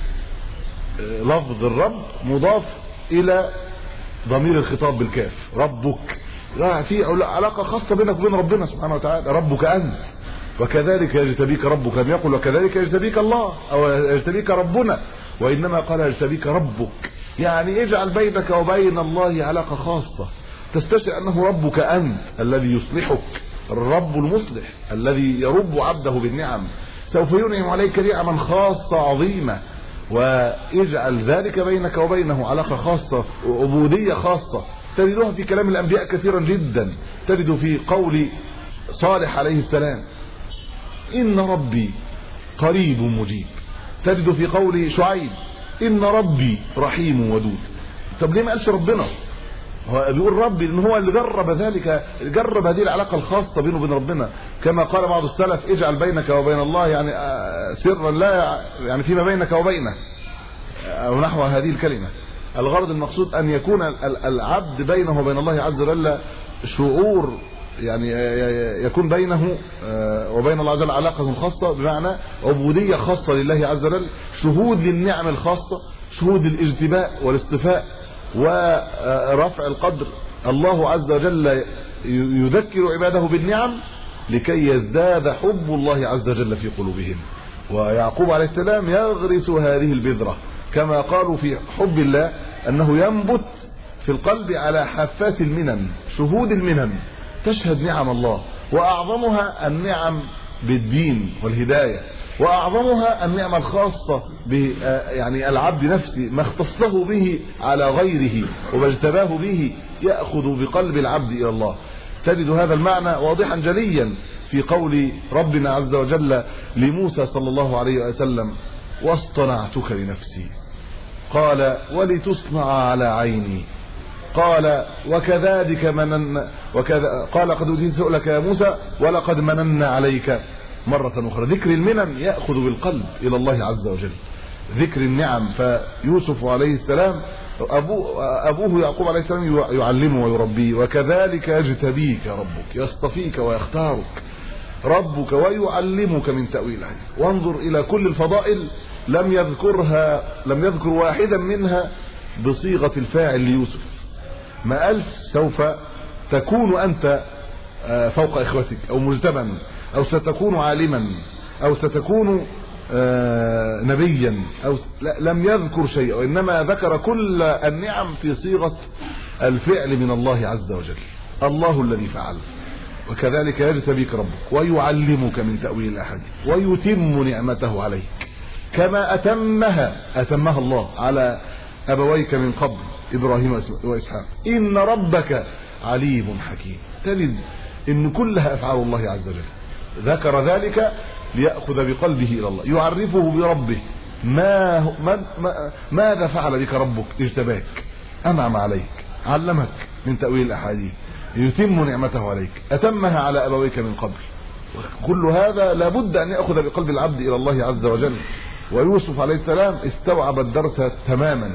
لفظ الرب مضاف إلى ضمير الخطاب بالكاف، ربك في علاقة خاصة بينك وبين ربنا سبحانه وتعالى. ربك أنت، وكذلك يجتبيك ربك، لم يقل وكذلك يجتبيك الله أو يجتبيك ربنا، وإنما قال يجتبيك ربك، يعني اجعل بينك وبين الله علاقة خاصة، تستشعر أنه ربك أنت الذي يصلحك، الرب المصلح الذي يرب عبده بالنعم، سوف ينعم عليك نعما خاصة عظيمة، واجعل ذلك بينك وبينه علاقة خاصة وعبودية خاصة. تجدها في كلام الأنبياء كثيرا جدا، تجد في قول صالح عليه السلام إن ربي قريب مجيب، تجد في قول شعيب إن ربي رحيم ودود. طب ليه ما قالش ربنا؟ هو بيقول ربي لأن هو اللي جرب ذلك، جرب هذه العلاقة الخاصة بينه وبين ربنا، كما قال بعض السلف اجعل بينك وبين الله يعني سرا لا يعني فيما بينك وبينه أو نحو هذه الكلمة. الغرض المقصود أن يكون العبد بينه وبين الله عز وجل شعور، يعني يكون بينه وبين الله عز وجل علاقة خاصة، بمعنى عبودية خاصة لله عز وجل، شهود للنعم الخاصة، شهود الاجتباء والاصطفاء ورفع القدر. الله عز وجل يذكر عباده بالنعم لكي يزداد حب الله عز وجل في قلوبهم. ويعقوب عليه السلام يغرس هذه البذرة، كما قالوا في حب الله أنه ينبت في القلب على حافات المنن، شهود المنن تشهد نعم الله، وأعظمها النعم بالدين والهداية، وأعظمها النعمة الخاصة ب يعني العبد نفسه ما اختصه به على غيره وما اجتباه به يأخذ بقلب العبد إلى الله. تجد هذا المعنى واضحا جليا في قول ربنا عز وجل لموسى صلى الله عليه وسلم واصطنعتك لنفسي، قال ولتصنع على عيني، قال وكذلك منن وكذا قال قد أوتيت سؤلك يا موسى ولقد مننا عليك مرة أخرى. ذكر المنن يأخذ بالقلب إلى الله عز وجل، ذكر النعم. فيوسف عليه السلام أبوه, أبوه يعقوب عليه السلام يعلمه ويربيه، وكذلك يجتبيك ربك، يصطفيك ويختارك ربك ويعلمك من تأويل الحديث. وانظر إلى كل الفضائل لم يذكرها لم يذكر واحدا منها بصيغة الفاعل ليوسف. ما قالش سوف تكون أنت فوق إخوتك أو مجتبا أو ستكون عالما أو ستكون نبيا أو لم يذكر شيء، وإنما ذكر كل النعم في صيغة الفعل من الله عز وجل. الله الذي فعل، وكذلك يجتبيك ربك ويعلمك من تأويل الأحاديث ويتم نعمته عليك كما أتمها أتمها الله على أبويك من قبل إبراهيم وإسحاق. إن ربك عليم حكيم. تجد إن كلها أفعال الله عز وجل، ذكر ذلك ليأخذ بقلبه إلى الله، يعرفه بربه. ما ما ماذا فعل بك ربك؟ اجتباك، أنعم عليك، علمك من تأويل الأحاديث، يتم نعمته عليك، أتمها على أبويك من قبل. كل هذا لابد أن يأخذ بقلب العبد إلى الله عز وجل. ويوسف عليه السلام استوعب الدرس تماما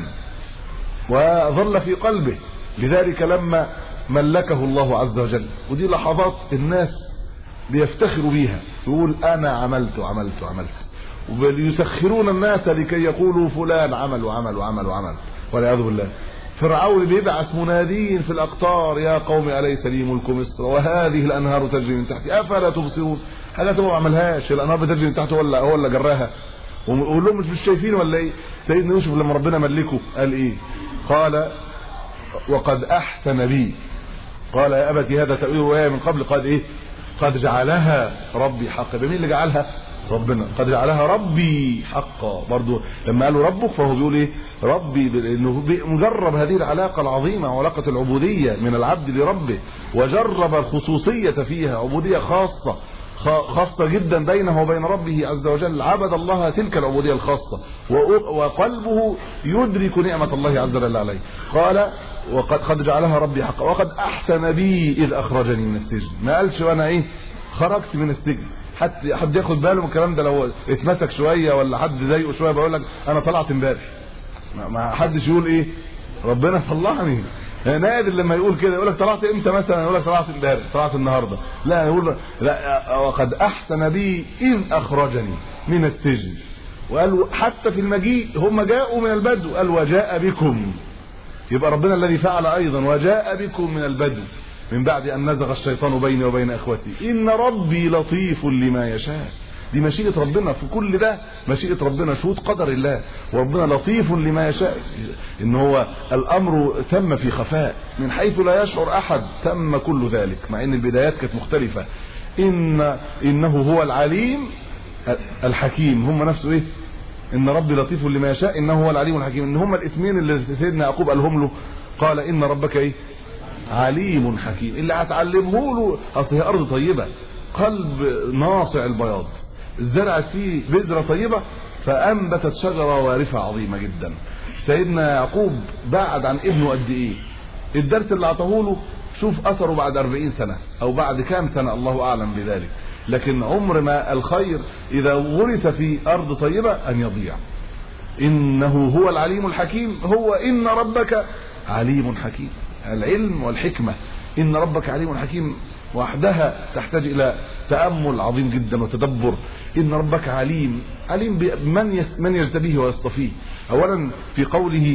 وظل في قلبه، لذلك لما ملكه الله عز وجل، ودي لحظات الناس بيفتخروا بيها، يقول أنا عملت عملت عملت ويسخرون الناس لكي يقولوا فلان عمل وعمل وعمل وعمل والعياذ بالله. فرعون بيبعث منادين في الأقطار يا قوم أليس لي ملك مصر وهذه الأنهار تجري من تحتي أفلا تبصرون. حاجات ما عملهاش، الأنهار بتجري من تحته ولا هو اللي جراها، ويقول لهم مش شايفين ولا ايه؟ سيدنا يوسف لما ربنا ملكه قال ايه؟ قال وقد احسن بي، قال يا ابتي هذا تأويل رؤياي من قبل قد ايه؟ قد جعلها ربي حقا. بمين اللي جعلها؟ ربنا. قد جعلها ربي حقا. برضو لما قالوا ربك فهو بيقول ايه؟ ربي، لانه مجرب هذه العلاقه العظيمه وعلاقه العبوديه من العبد لربه، وجرب الخصوصيه فيها، عبوديه خاصه خاصة جدا بينه وبين ربه عز وجل. عبد الله تلك العبودية الخاصة وقلبه يدرك نعمة الله عز وجل عليه. قال وقد قد جعلها ربي حقا وقد أحسن بي إذ أخرجني من السجن. ما قالش وأنا إيه خرجت من السجن. حد حد ياخد باله من الكلام ده، لو اتمسك شوية ولا حد ضايقه شوية بقول لك أنا طلعت امبارح، ما حدش يقول إيه ربنا طلعني، نادر لما يقول كده، يقول لك طلعت امتى مثلا، يقول لك طلعت امبارح، طلعت النهارده. لا يقول لا، وقد احسن بي اذ اخرجني من السجن. وقالوا حتى في المجيء هم جاءوا من البدو، قال وجاء بكم، يبقى ربنا الذي فعل ايضا وجاء بكم من البدو من بعد ان نزغ الشيطان بيني وبين اخوتي ان ربي لطيف لما يشاء. دي مشيئة ربنا في كل ده، مشيئة ربنا، شهود قدر الله، وربنا لطيف لما يشاء. ان هو الامر تم في خفاء من حيث لا يشعر احد، تم كل ذلك، مع ان البدايات كانت مختلفة. ان انه هو العليم الحكيم، هم نفسه ايه؟ ان ربي لطيف لما يشاء، انه هو العليم الحكيم، ان هم الاسمين اللي سيدنا يعقوب قالهم له. قال ان ربك ايه؟ عليم حكيم. اللي هتعلمه له، اصل هي ارض طيبة، قلب ناصع البياض، زرعت فيه بذرة طيبة فأنبتت شجرة وارفة عظيمة جدا. سيدنا يعقوب بعد عن ابنه قد ايه؟ الدرس اللي عطاه له شوف اثره بعد أربعين سنة او بعد كام سنة، الله اعلم بذلك. لكن عمر ما الخير اذا ورث في ارض طيبة ان يضيع. انه هو العليم الحكيم، هو ان ربك عليم حكيم، العلم والحكمة. ان ربك عليم حكيم وحدها تحتاج الى تأمل عظيم جدا وتدبر. ان ربك عليم، عليم بمن من يجتبيه ويصطفيه. اولا في قوله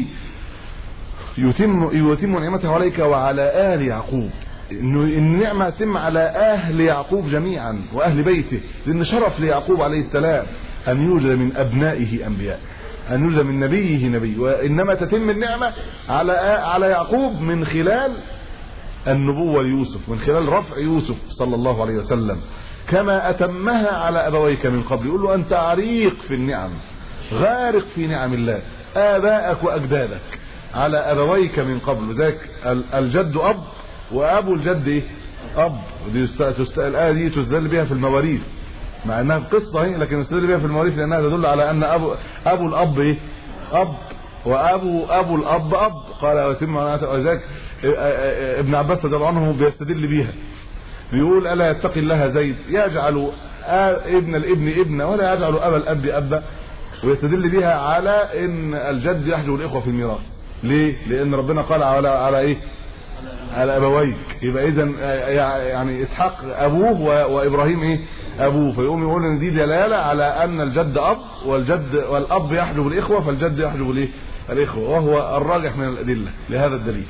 يتم يتم نعمته عليك وعلى آل يعقوب، انه النعمة تم على اهل يعقوب جميعا واهل بيته، لان شرف ليعقوب عليه السلام ان يوجد من ابنائه انبياء، ان يوجد من نبيه نبي، وانما تتم النعمة على على يعقوب من خلال النبوة ليوسف، من خلال رفع يوسف صلى الله عليه وسلم، كما أتمها على أبويك من قبل. يقول له أنت عريق في النعم، غارق في نعم الله، آبائك وأجدادك على أبويك من قبل. ذاك الجد أب وأبو الجد إيه؟ أب. ودي الآية دي تستدل بها في المواريث، مع أنها في قصة هي، لكن تستدل بها في المواريث لأنها تدل على أن أبو أبو الأب إيه؟ أب، وأبو أبو الأب أب. قال ويتم وذاك ابن عباس رضي الله عنه بيستدل بيها، بيقول ألا يتقي الله زيد يجعل ابن الابن ابن ولا يجعل أبا الأب أبا، ويستدل بها على ان الجد يحجب الإخوة في الميراث. ليه؟ لأن ربنا قال على على ايه؟ على أبويك. يبقى إذن يعني إسحاق أبوه وإبراهيم ايه؟ أبوه. فيقوم يقول ان دي دلالة على أن الجد أب، والجد والأب يحجب الإخوة، فالجد يحجب الايه؟ الإخوة، وهو الراجح من الأدلة لهذا الدليل.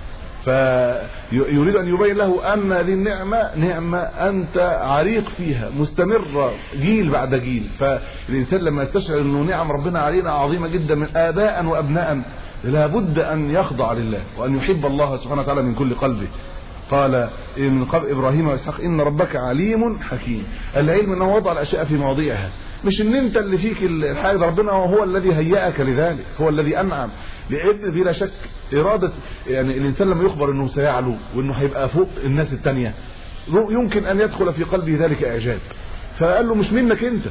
فيريد أن يبين له أن هذه النعمة نعمة أنت عريق فيها مستمرة جيل بعد جيل. فالإنسان لما يستشعر أنه نعم ربنا علينا عظيمة جدا من آباء وأبناء، لابد أن يخضع لله وأن يحب الله سبحانه وتعالى من كل قلبه. قال من قبل إبراهيم وإسحاق إن ربك عليم حكيم. العلم أنه وضع الأشياء في مواضيعها، مش ان انت اللي فيك الحاجة، ربنا هو الذي هيأك لذلك، هو الذي أنعم. لأن بلا شك إرادة يعني الإنسان لما يخبر أنه سيعلو وأنه هيبقى فوق الناس التانية، يمكن أن يدخل في قلبه ذلك إعجاب. فقال له مش منك أنت،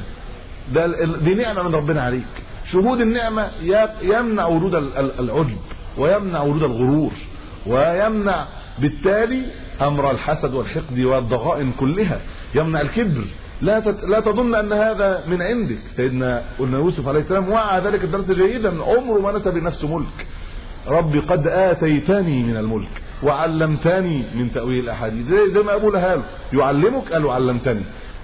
ده دي نعمة من ربنا عليك. شهود النعمة يمنع ورود العجب، ويمنع ورود الغرور، ويمنع بالتالي أمر الحسد والحقد والضغائن كلها، يمنع الكبر. لا لا تظن أن هذا من عندك. سيدنا قلنا يوسف عليه السلام وعى ذلك الدرس جيدا، عمره ما نسب لنفسه ملك. ربي قد آتيتني من الملك وعلمتني من تأويل الأحاديث، زي, زي ما أقول هال يعلمك قال علمتني.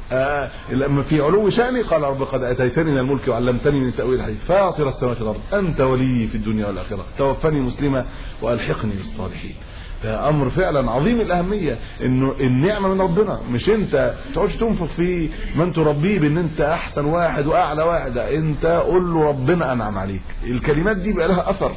آه لما في علو شأني قال ربي قد آتيتني من الملك وعلمتني من تأويل الأحاديث، فاطر السماوات والأرض أنت ولي في الدنيا والآخرة، توفني مسلما وألحقني بالصالحين. ده امر فعلا عظيم الاهميه، انه النعمه من ربنا، مش انت تقعدش تنفخ في من تربيه بان انت احسن واحد واعلى واحد. انت قول له ربنا انعم عليك. الكلمات دي بقى لها اثر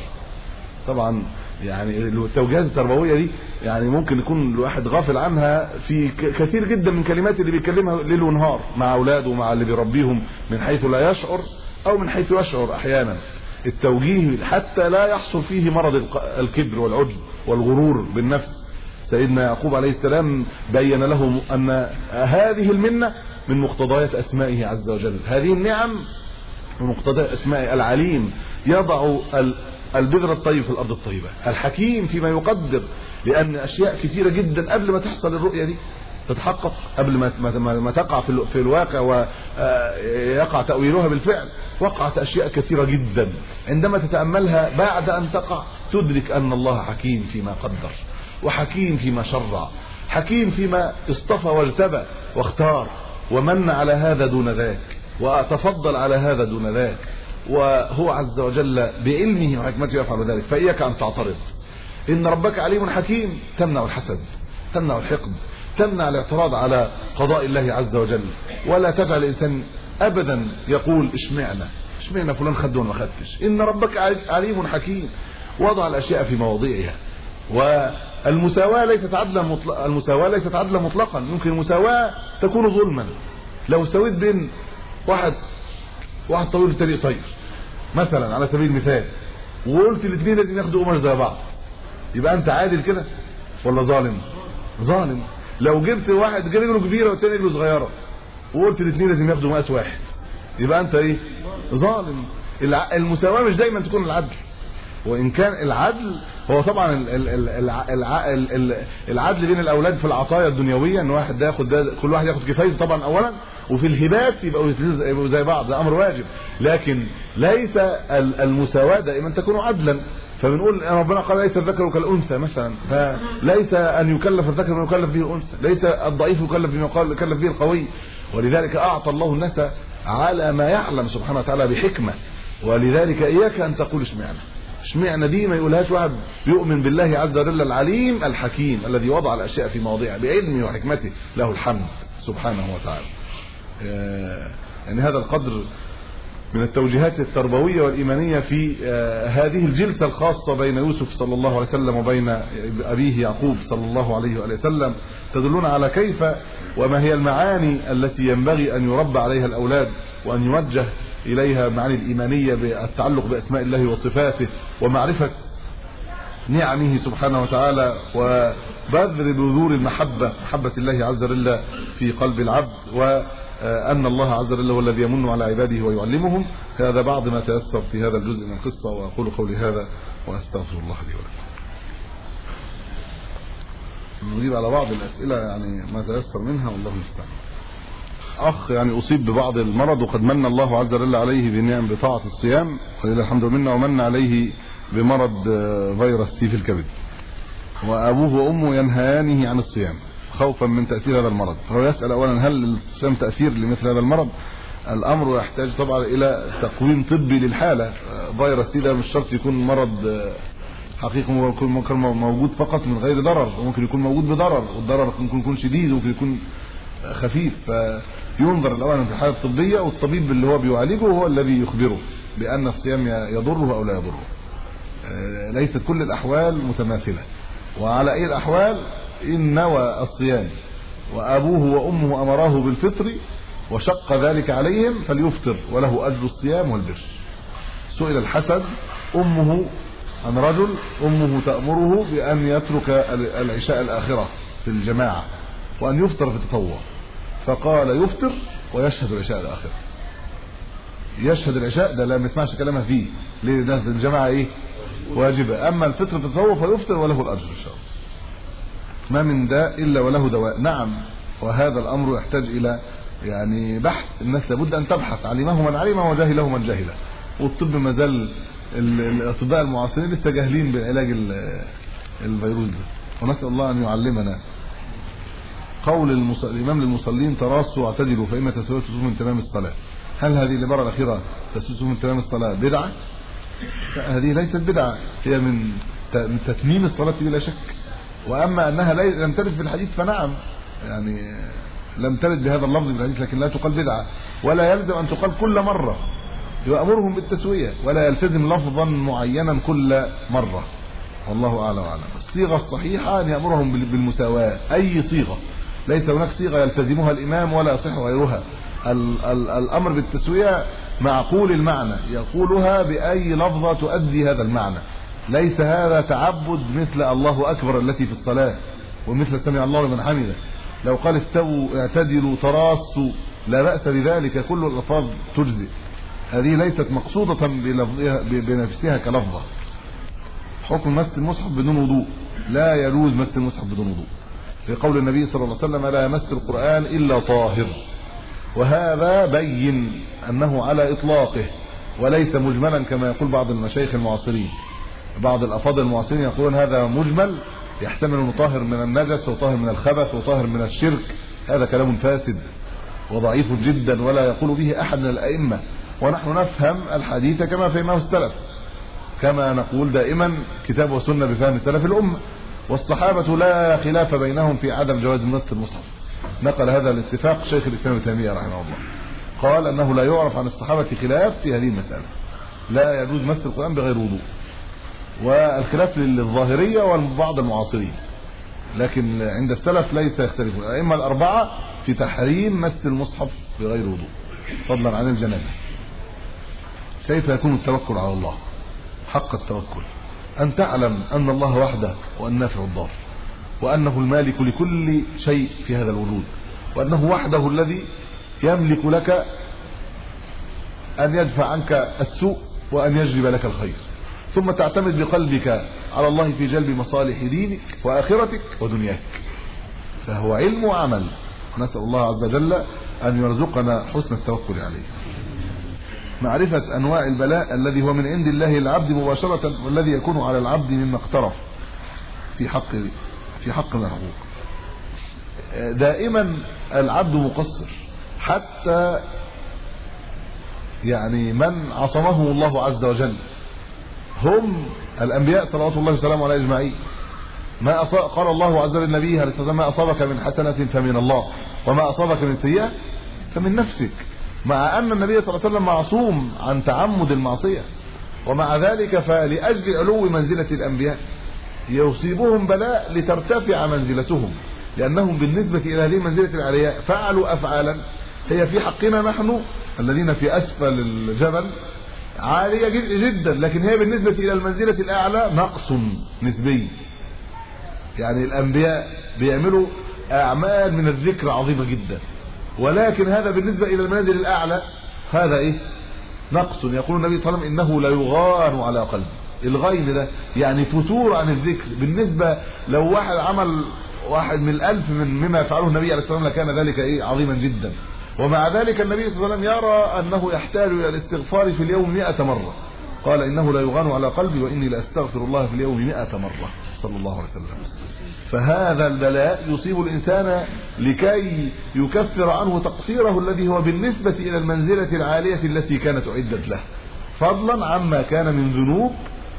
طبعا. يعني التوجيهات التربويه دي يعني ممكن يكون الواحد غافل عنها في كثير جدا من كلمات اللي بيتكلمها ليل ونهار مع اولاده ومع اللي بيربيهم، من حيث لا يشعر او من حيث يشعر احيانا. التوجيه حتى لا يحصل فيه مرض الكبر والعجب والغرور بالنفس. سيدنا يعقوب عليه السلام بين له أن هذه المنة من مقتضيات أسمائه عز وجل. هذه النعم من مقتضيات أسمائه. العليم يضع البذرة الطيب في الأرض الطيبة، الحكيم فيما يقدر، لأن أشياء كثيرة جدا قبل ما تحصل الرؤية دي تتحقق قبل ما ما, ما تقع في, في الواقع ويقع تأويلها بالفعل. وقعت أشياء كثيرة جدا عندما تتأملها بعد أن تقع تدرك أن الله حكيم فيما قدر، وحكيم فيما شرع، حكيم فيما اصطفى واجتبى واختار، ومن على هذا دون ذاك، وتفضل على هذا دون ذاك، وهو عز وجل بعلمه وحكمته يفعل ذلك. فإياك أن تعترض. إن ربك عليم حكيم تمنع الحسد، تمنع الحقد، تمنع الاعتراض على قضاء الله عز وجل. ولا تجعل الإنسان أبدا يقول اشمعنا اشمعنا فلان خد وما خدتش. إن ربك عليم حكيم وضع الأشياء في مواضعها. والمساواة ليست عدلا مطلقا، المساواة ليست عدلا مطلقا. يمكن المساواة تكون ظلما. لو سويت بين واحد واحد طويل والتاني قصير مثلا على سبيل المثال، وقلت الاثنين لازم ياخدوا قماش زي بعض، يبقى انت عادل كده ولا ظالم؟ ظالم. لو جبت واحد جاب رجله كبيره والتاني رجله صغيره وقلت الاثنين لازم ياخدوا مقاس واحد، يبقى انت ايه؟ ظالم. المساواه مش دايما تكون العدل، وان كان العدل هو طبعا العدل بين الاولاد في العطايا الدنيويه، ان واحد ده ياخد ده، كل واحد ياخد كفايته طبعا اولا، وفي الهبات يبقوا زي بعض، ده امر واجب. لكن ليس المساواه دائما تكون عدلا. فبنقول ربنا قال ليس الذكر كالانثى مثلا، فليس ان يكلف الذكر بما يكلف به الانثى، ليس الضعيف يكلف بما يكلف به القوي. ولذلك اعطى الله الناس على ما يعلم سبحانه وتعالى بحكمه. ولذلك اياك ان تقول اشمعنى اشمعنى دي ما يقولهاش واحد بيؤمن بالله عز وجل العليم الحكيم الذي وضع الاشياء في مواضعها بعلمه وحكمته، له الحمد سبحانه وتعالى. يعني هذا القدر من التوجيهات التربوية والإيمانية في هذه الجلسة الخاصة بين يوسف صلى الله عليه وسلم وبين أبيه يعقوب صلى الله عليه وآله وسلم، تدلون على كيف وما هي المعاني التي ينبغي أن يربى عليها الأولاد وأن يوجه إليها معاني الإيمانية بالتعلق بأسماء الله وصفاته ومعرفة نعمه سبحانه وتعالى وبذر بذور المحبة، محبة الله عز وجل في قلب العبد، وأن الله عز وجل هو الذي يمن على عباده ويعلمهم. هذا بعض ما تيسر في هذا الجزء من القصة، وأقول قولي هذا وأستغفر الله لي ولكم. نجيب على بعض الأسئلة يعني ما تيسر منها والله المستعان. أخ يعني أصيب ببعض المرض، وقد من الله عز وجل عليه بنعم بطاعة الصيام ولله الحمد لله، ومن عليه بمرض فيروس سي في الكبد، وأبوه وأمه ينهيانه عن الصيام خوفا من تأثير هذا المرض. فهو يسأل أولا هل الصيام تأثير لمثل هذا المرض؟ الأمر يحتاج طبعا إلى تقويم طبي للحالة. فيروس سي ده مش شرط يكون مرض حقيقي، ممكن موجود فقط من غير ضرر، وممكن يكون موجود بضرر، والضرر ممكن يكون شديد وممكن يكون خفيف. فينظر الأول في الحالة الطبية، والطبيب اللي هو بيعالجه هو الذي يخبره بأن الصيام يضره أو لا يضره. ليست كل الأحوال متماثلة. وعلى أي الأحوال إن نوى الصيام وأبوه وأمه أمراه بالفطر وشق ذلك عليهم فليفطر وله أجر الصيام والبر. سئل الحسن أمه عن رجل أمه تأمره بأن يترك العشاء الآخرة في الجماعة وأن يفطر في التطوع، فقال يفطر ويشهد العشاء الآخرة. يشهد العشاء ده لا ما يسمعش كلامها فيه، ليه؟ ده الجماعة ايه واجبة. اما الفطر في التطوع فيفطر وله الاجر ان شاء الله. ما من داء الا وله دواء. نعم، وهذا الامر يحتاج الى يعني بحث. الناس لابد ان تبحث، علمه من علمه وجاهله من جهله. والطب ما زال الاطباء المعاصرين لسه جاهلين بعلاج الفيروس ده، ونسال الله ان يعلمنا. قول الامام للمصلين تراصوا واعتدلوا فإن تسوية الصفوف من تمام الصلاة، هل هذه العبارة الأخيرة تسوية الصفوف من تمام الصلاة بدعة؟ هذه ليست بدعة، هي من تتميم الصلاة بلا شك. وأما أنها لم ترد في الحديث فنعم، يعني لم ترد بهذا اللفظ في الحديث، لكن لا تقال بدعة، ولا يلزم أن تقال كل مرة. يأمرهم بالتسوية ولا يلتزم لفظا معينا كل مرة، والله أعلم وأعلم. الصيغة الصحيحة أن يأمرهم بالمساواة، أي صيغة، ليس هناك صيغة يلتزمها الإمام ولا يصح غيرها. ال ال الأمر بالتسوية معقول المعنى، يقولها بأي لفظة تؤدي هذا المعنى. ليس هذا تعبد مثل الله أكبر التي في الصلاة ومثل سمع الله لمن حمده. لو قال استووا اعتدلوا تراصوا لا بأس بذلك، كل الألفاظ تجزئ. هذه ليست مقصودة بنفسها كلفظة. حكم مس المصحف بدون وضوء، لا يجوز مس المصحف بدون وضوء. لقول النبي صلى الله عليه وسلم لا يمس القرآن إلا طاهر، وهذا بين أنه على إطلاقه وليس مجملا كما يقول بعض المشايخ المعاصرين. بعض الأفاضل المعاصرين يقولون هذا مجمل يحتمل أنه طاهر من النجس وطاهر من الخبث وطاهر من الشرك. هذا كلام فاسد وضعيف جدا ولا يقول به أحد من الأئمة، ونحن نفهم الحديث كما فهمه السلف، كما نقول دائما كتاب وسنة بفهم سلف الأمة، والصحابة لا خلاف بينهم في عدم جواز مس المصحف. نقل هذا الاتفاق شيخ الإسلام ابن تيمية رحمه الله، قال أنه لا يعرف عن الصحابة خلاف في هذه المسألة، لا يجوز مس القرآن بغير وضوء، والخلاف للظاهرية والبعض المعاصرين، لكن عند السلف ليس يختلفون. الأئمة الأربعة في تحريم مس المصحف بغير وضوء فضلا عن الجنابة. كيف يكون التوكل على الله حق التوكل؟ أن تعلم أن الله وحده والنافع الضار، وأنه المالك لكل شيء في هذا الوجود، وأنه وحده الذي يملك لك أن يدفع عنك السوء وأن يجلب لك الخير، ثم تعتمد بقلبك على الله في جلب مصالح دينك وآخرتك ودنياك. فهو علم وعمل، نسأل الله عز وجل أن يرزقنا حسن التوكل عليه. معرفة أنواع البلاء الذي هو من عند الله العبد مباشرة، والذي يكون على العبد مما اقترف في حق في حق من الحقوق. دائما العبد مقصر، حتى يعني من عصمه الله عز وجل هم الأنبياء صلوات الله وسلامه عليه أجمعين. ما أصاب قال الله عز وجل للنبي عليه الصلاة والسلام ما أصابك من حسنة فمن الله وما أصابك من سيئة فمن نفسك، مع أن النبي صلى الله عليه وسلم معصوم عن تعمد المعصية، ومع ذلك فلأجل علو منزلة الأنبياء يصيبهم بلاء لترتفع منزلتهم، لأنهم بالنسبة إلى هذه المنزلة العليا فعلوا أفعالا هي في حقنا نحن الذين في أسفل الجبل عالية جدا، لكن هي بالنسبة إلى المنزلة الأعلى نقص نسبي. يعني الأنبياء بيعملوا أعمال من الذكر عظيمة جدا، ولكن هذا بالنسبة إلى المنازل الأعلى هذا إيه؟ نقص. يقول النبي صلى الله عليه وسلم إنه لا يغان على قلبه. الغين ده يعني فتور عن الذكر، بالنسبة لو واحد عمل واحد من الألف من مما يفعله النبي عليه الصلاة والسلام لكان ذلك إيه؟ عظيما جدا. ومع ذلك النبي صلى الله عليه وسلم يرى أنه يحتاج إلى الاستغفار في اليوم مئة مرة، قال إنه لا يغان على قلبي وإني لأستغفر الله في اليوم مئة مرة صلى الله عليه وسلم. فهذا البلاء يصيب الإنسان لكي يكفر عنه تقصيره الذي هو بالنسبة إلى المنزلة العالية التي كانت أعدت له، فضلا عما كان من ذنوب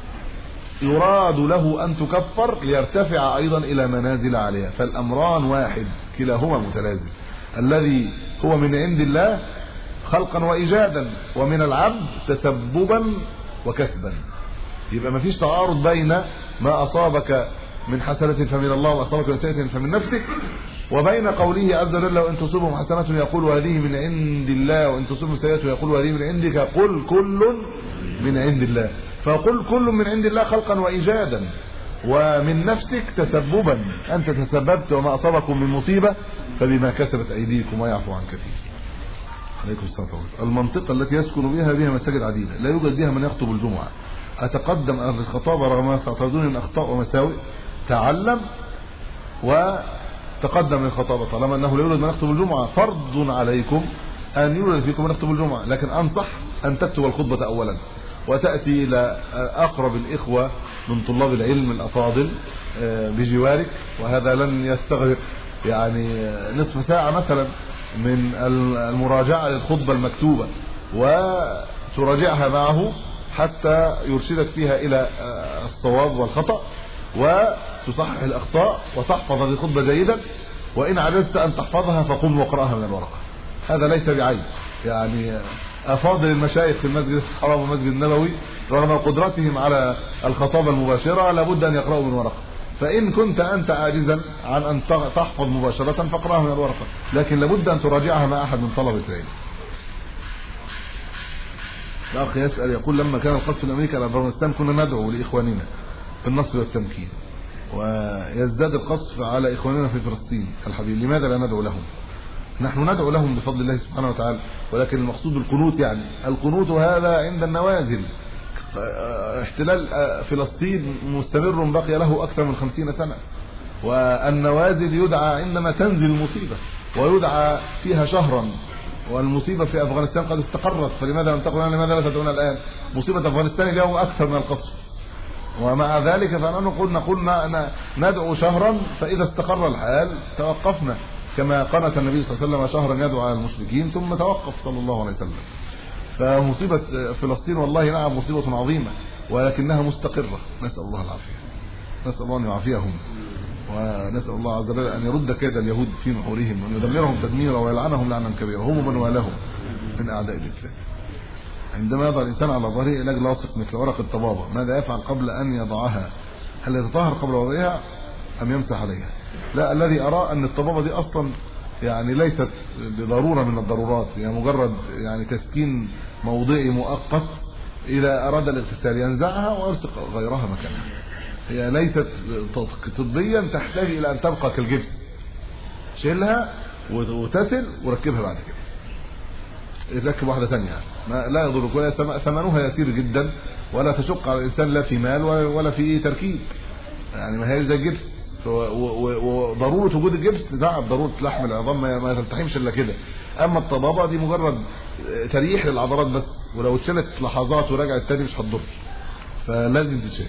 يراد له أن تكفر ليرتفع أيضا إلى منازل عالية. فالأمران واحد كلاهما متلازم، الذي هو من عند الله خلقا وإيجادا، ومن العبد تسببا وكسبا. يبقى ما فيش تعارض بين ما أصابك من حسنة فمن الله وأصابك من سيئة فمن نفسك، وبين قوله عز وجل وإن تصبهم حسنة يقول هذه من عند الله وإن تصبهم سيئة يقول هذه من عندك قل كل من عند الله. فقل كل من عند الله خلقا وإيجادا، ومن نفسك تسببا، أنت تسببت وما أصابكم من مصيبة فبما كسبت أيديكم ويعفو عن كثير. عليكم السلام عليكم. المنطقة التي يسكن بها بها مساجد عديدة لا يوجد بها من يخطب الجمعة، أتقدم أهل الخطابة رغم ما تعتقدون من أخطاء ومساوئ؟ تعلم وتقدم للخطابة، طالما أنه لا يوجد من يخطب الجمعة فرض عليكم أن يوجد فيكم من يخطب الجمعة، لكن أنصح أن تكتب الخطبة أولا وتأتي إلى أقرب الإخوة من طلاب العلم الأفاضل بجوارك، وهذا لن يستغرق يعني نصف ساعة مثلا من المراجعة للخطبة المكتوبة، وتراجعها معه حتى يرشدك فيها إلى الصواب والخطأ وتصحح الأخطاء وتحفظ هذه الخطبة جيدا، وإن عجزت أن تحفظها فقم واقرأها من الورقة. هذا ليس بعيب، يعني أفاضل المشايخ في المسجد الحرام والمسجد النبوي رغم قدرتهم على الخطابة المباشرة لابد أن يقرأوا من ورقة، فإن كنت أنت عاجزا عن أن تحفظ مباشرة فاقرأها من الورقة، لكن لابد أن تراجعها مع أحد من طلبة العلم. الأخ يسأل يقول لما كان القصف الأمريكي على أفغانستان كنا ندعو لإخواننا في النصر والتمكين، ويزداد القصف على إخواننا في فلسطين الحبيب، لماذا لا ندعو لهم؟ نحن ندعو لهم بفضل الله سبحانه وتعالى، ولكن المقصود بالقنوت، يعني القنوت هذا عند النوازل. احتلال فلسطين مستمر بقي له أكثر من خمسين سنة، والنوازل يدعى عندما تنزل المصيبة، ويدعى فيها شهرا، والمصيبة في أفغانستان قد استقرت، فلماذا لم تقل لماذا لا تدعون الآن؟ مصيبة أفغانستان اليوم أكثر من القصف، ومع ذلك فنحن قلنا قلنا ندعو شهرا، فإذا استقر الحال توقفنا، كما قنت النبي صلى الله عليه وسلم شهرا يدعو على المشركين ثم توقف صلى الله عليه وسلم. فمصيبة فلسطين والله نعم مصيبة عظيمة، ولكنها مستقرة، نسأل الله العافية، نسأل الله أن يعافيهم، ونسأل الله عز وجل أن يرد كيد اليهود في نحورهم، وأن يدمرهم تدميرا ويلعنهم لعنا كبيرا، هم من والهم من أعداء الإسلام. عندما يضع الإنسان على ظهره علاج لاصق مثل ورق الطبابة، ماذا يفعل قبل أن يضعها؟ هل يتطهر قبل وضعها أم يمسح عليها؟ لا، الذي أرى أن الطبابة دي أصلا يعني ليست بضرورة من الضرورات، يعني مجرد يعني تسكين موضعي مؤقت، إذا أراد الاغتسال ينزعها ويلصق غيرها مكانها، هي ليست طبيا تحتاج إلى أن تبقى كالجبس، شيلها وتسل وركبها بعد كده، يركب واحدة ثانية ما لا يضرك، ولا ثمنها يسير جدا، ولا تشق على الإنسان لا في مال ولا في تركيب، يعني ما هي زي الجبس، وضرورة وجود الجبس تعب، ضرورة لحم العظام ما تلتحمش إلا كده. أما الطبابة دي مجرد تريح للعضلات بس، ولو اتشلت لحظات ورجعت تاني مش هتضر، فلازم تتشال.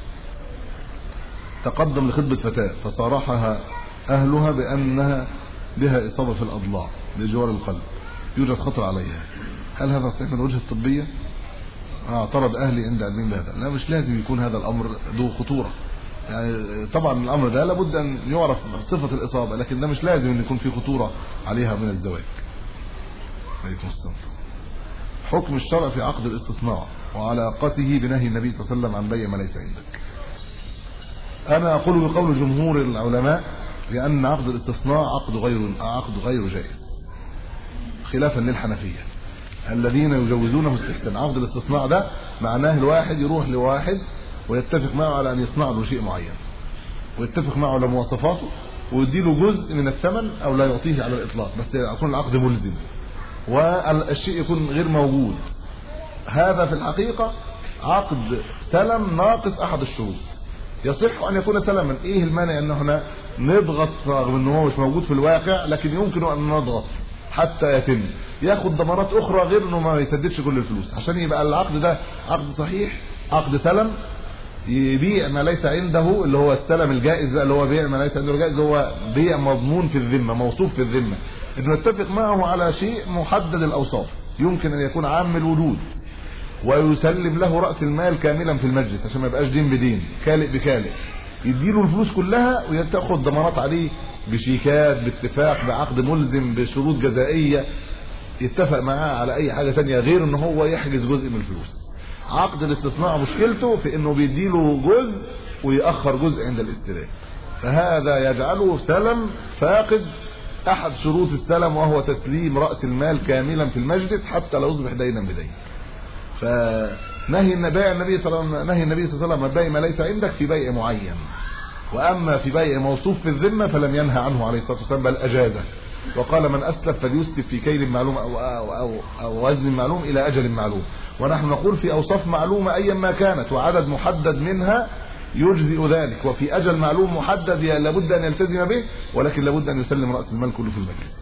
تقدم لخطبة فتاة فصارحها أهلها بأنها بها إصابة في الأضلاع بجوار القلب، يوجد خطر عليها، هل هذا صحيح من وجه الطبية؟ اعترض أهلي عند علمين بهذا. لا، مش لازم يكون هذا الأمر ذو خطورة، يعني طبعا الأمر ده لابد أن يعرف صفة الإصابة، لكن ده مش لازم أن يكون فيه خطورة عليها من الزواج. عليكم السلام. حكم الشرع في عقد الاستصناع وعلاقته بنهي النبي صلى الله عليه وسلم عن بيع ما ليس عندك. أنا أقول بقول جمهور العلماء لأن عقد الاستصناع عقد غير عقد غير جائز، خلافا للحنفية الذين يجوزونه استحسان. عقد الاستصناع ده معناه الواحد يروح لواحد ويتفق معه على أن يصنع له شيء معين، ويتفق معه على مواصفاته، ويديله جزء من الثمن أو لا يعطيه على الإطلاق، بس يكون العقد ملزم والشيء يكون غير موجود. هذا في الحقيقة عقد سلم ناقص أحد الشروط، يصح أن يكون سلما. إيه المانع أن هنا نضغط رغم أنه هو مش موجود في الواقع، لكن يمكن أن نضغط حتى يتم، ياخد ضمانات أخرى غير أنه ما يسددش كل الفلوس، عشان يبقى العقد ده عقد صحيح، عقد سلم يبيع ما ليس عنده، اللي هو السلم الجائز بقى، اللي هو بيع ما ليس عنده الجائز، هو بيع مضمون في الذمة، موصوف في الذمة، انه يتفق معه على شيء محدد الأوصاف، يمكن أن يكون عام الوجود، ويسلم له رأس المال كاملا في المجلس عشان ما يبقاش دين بدين، كالئ بكالئ، يديله الفلوس كلها ويتاخد ضمانات عليه بشيكات، باتفاق، بعقد ملزم، بشروط جزائية، يتفق معاه على أي حاجة ثانيه غير ان هو يحجز جزء من الفلوس. عقد الاستصناع مشكلته في انه بيديله جزء ويأخر جزء عند الاستلام، فهذا يجعله سلم فاقد احد شروط السلم، وهو تسليم رأس المال كاملا في المجلس حتى لا يصبح دينا بدين. فنهي النبي النبي صلى الله عليه وسلم نهي النبي صلى الله عليه وسلم بيع ما ليس عندك في بيع معين، واما في بيع موصوف في الذمه فلم ينهى عنه عليه الصلاه والسلام، بل اجازه، وقال من اسلف فليسلف في كيل معلوم او او او, أو وزن معلوم الى اجل معلوم. ونحن نقول في اوصاف معلومه ايا ما كانت وعدد محدد منها يجزئ ذلك، وفي اجل معلوم محدد لابد ان يلتزم به، ولكن لابد ان يسلم راس المال كله في المجلس.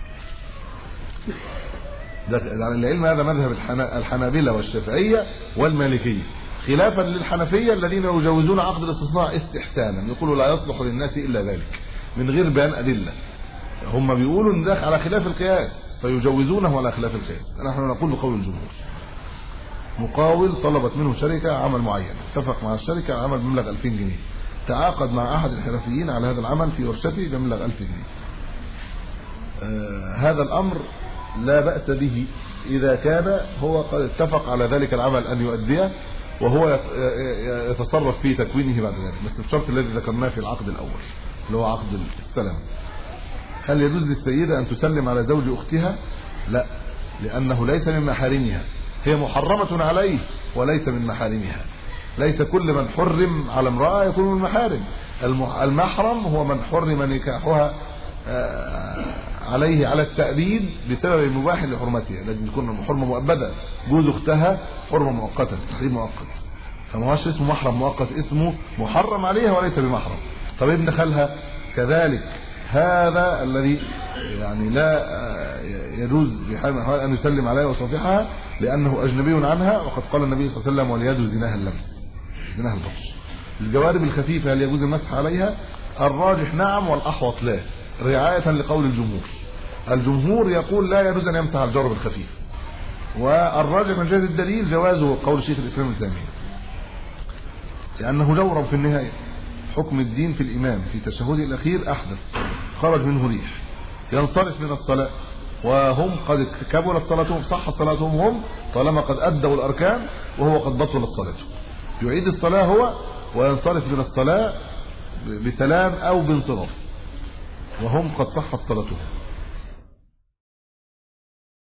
على العلم هذا مذهب الحنابلة والشافعية والمالكية، خلافا للحنفية الذين يجوزون عقد الاستصناع استحسانا، يقولوا لا يصلح للناس الا ذلك من غير بيان ادله. هم بيقولوا ان ده على خلاف القياس فيجوزونه على خلاف القياس. نحن نقول بقول الجمهور. مقاول طلبت منه شركه عمل معين، اتفق مع الشركه على عمل بمبلغ ألفين جنيه، تعاقد مع احد الحرفيين على هذا العمل في ورشته بمبلغ ألف جنيه. آه هذا الامر لا بأس به إذا كان هو قد اتفق على ذلك العمل أن يؤديه، وهو يتصرف في تكوينه بعد ذلك، بس الشرط الذي ذكرناه في العقد الأول اللي هو عقد السلم. هل يجوز للسيدة أن تسلم على زوج أختها؟ لا، لأنه ليس من محارمها، هي محرمة عليه وليس من محارمها. ليس كل من حرم على امرأة يكون من محارم. المحرم هو من حرم نكاحها عليه على التأبيد بسبب المباح لحرمتها، لازم تكون حرمة مؤبدة. جوز اختها حرمة مؤقتة، تحريم مؤقت، فما هوش اسمه محرم مؤقت، اسمه محرم عليها وليس بمحرم. طب ابن خالها كذلك، هذا الذي يعني لا يجوز بحال من الأحوال أن يسلم عليها ويصافحها لأنه أجنبي عنها، وقد قال النبي صلى الله عليه وسلم واليد زناها اللمس، زناها البطش. الجوارب الخفيفة هل يجوز المسح عليها؟ الراجح نعم والأحوط لا، رعاية لقول الجمهور. الجمهور يقول لا يجوز أن يمسح الجورب الخفيف، والراجح من جهة الدليل جوازه قول شيخ الإسلام ابن تيمية، لأنه جورب في النهاية. حكم الدين في الإمام في تشهده الأخير أحدث، خرج منه ريح، ينصرف من الصلاة وهم قد كبرت صلاتهم، صحت صلاتهم هم طالما قد أدوا الأركان، وهو قد بطلت صلاته، يعيد الصلاة هو وينصرف من الصلاة بسلام أو بانصراف وهم قد صحت صلاتهم.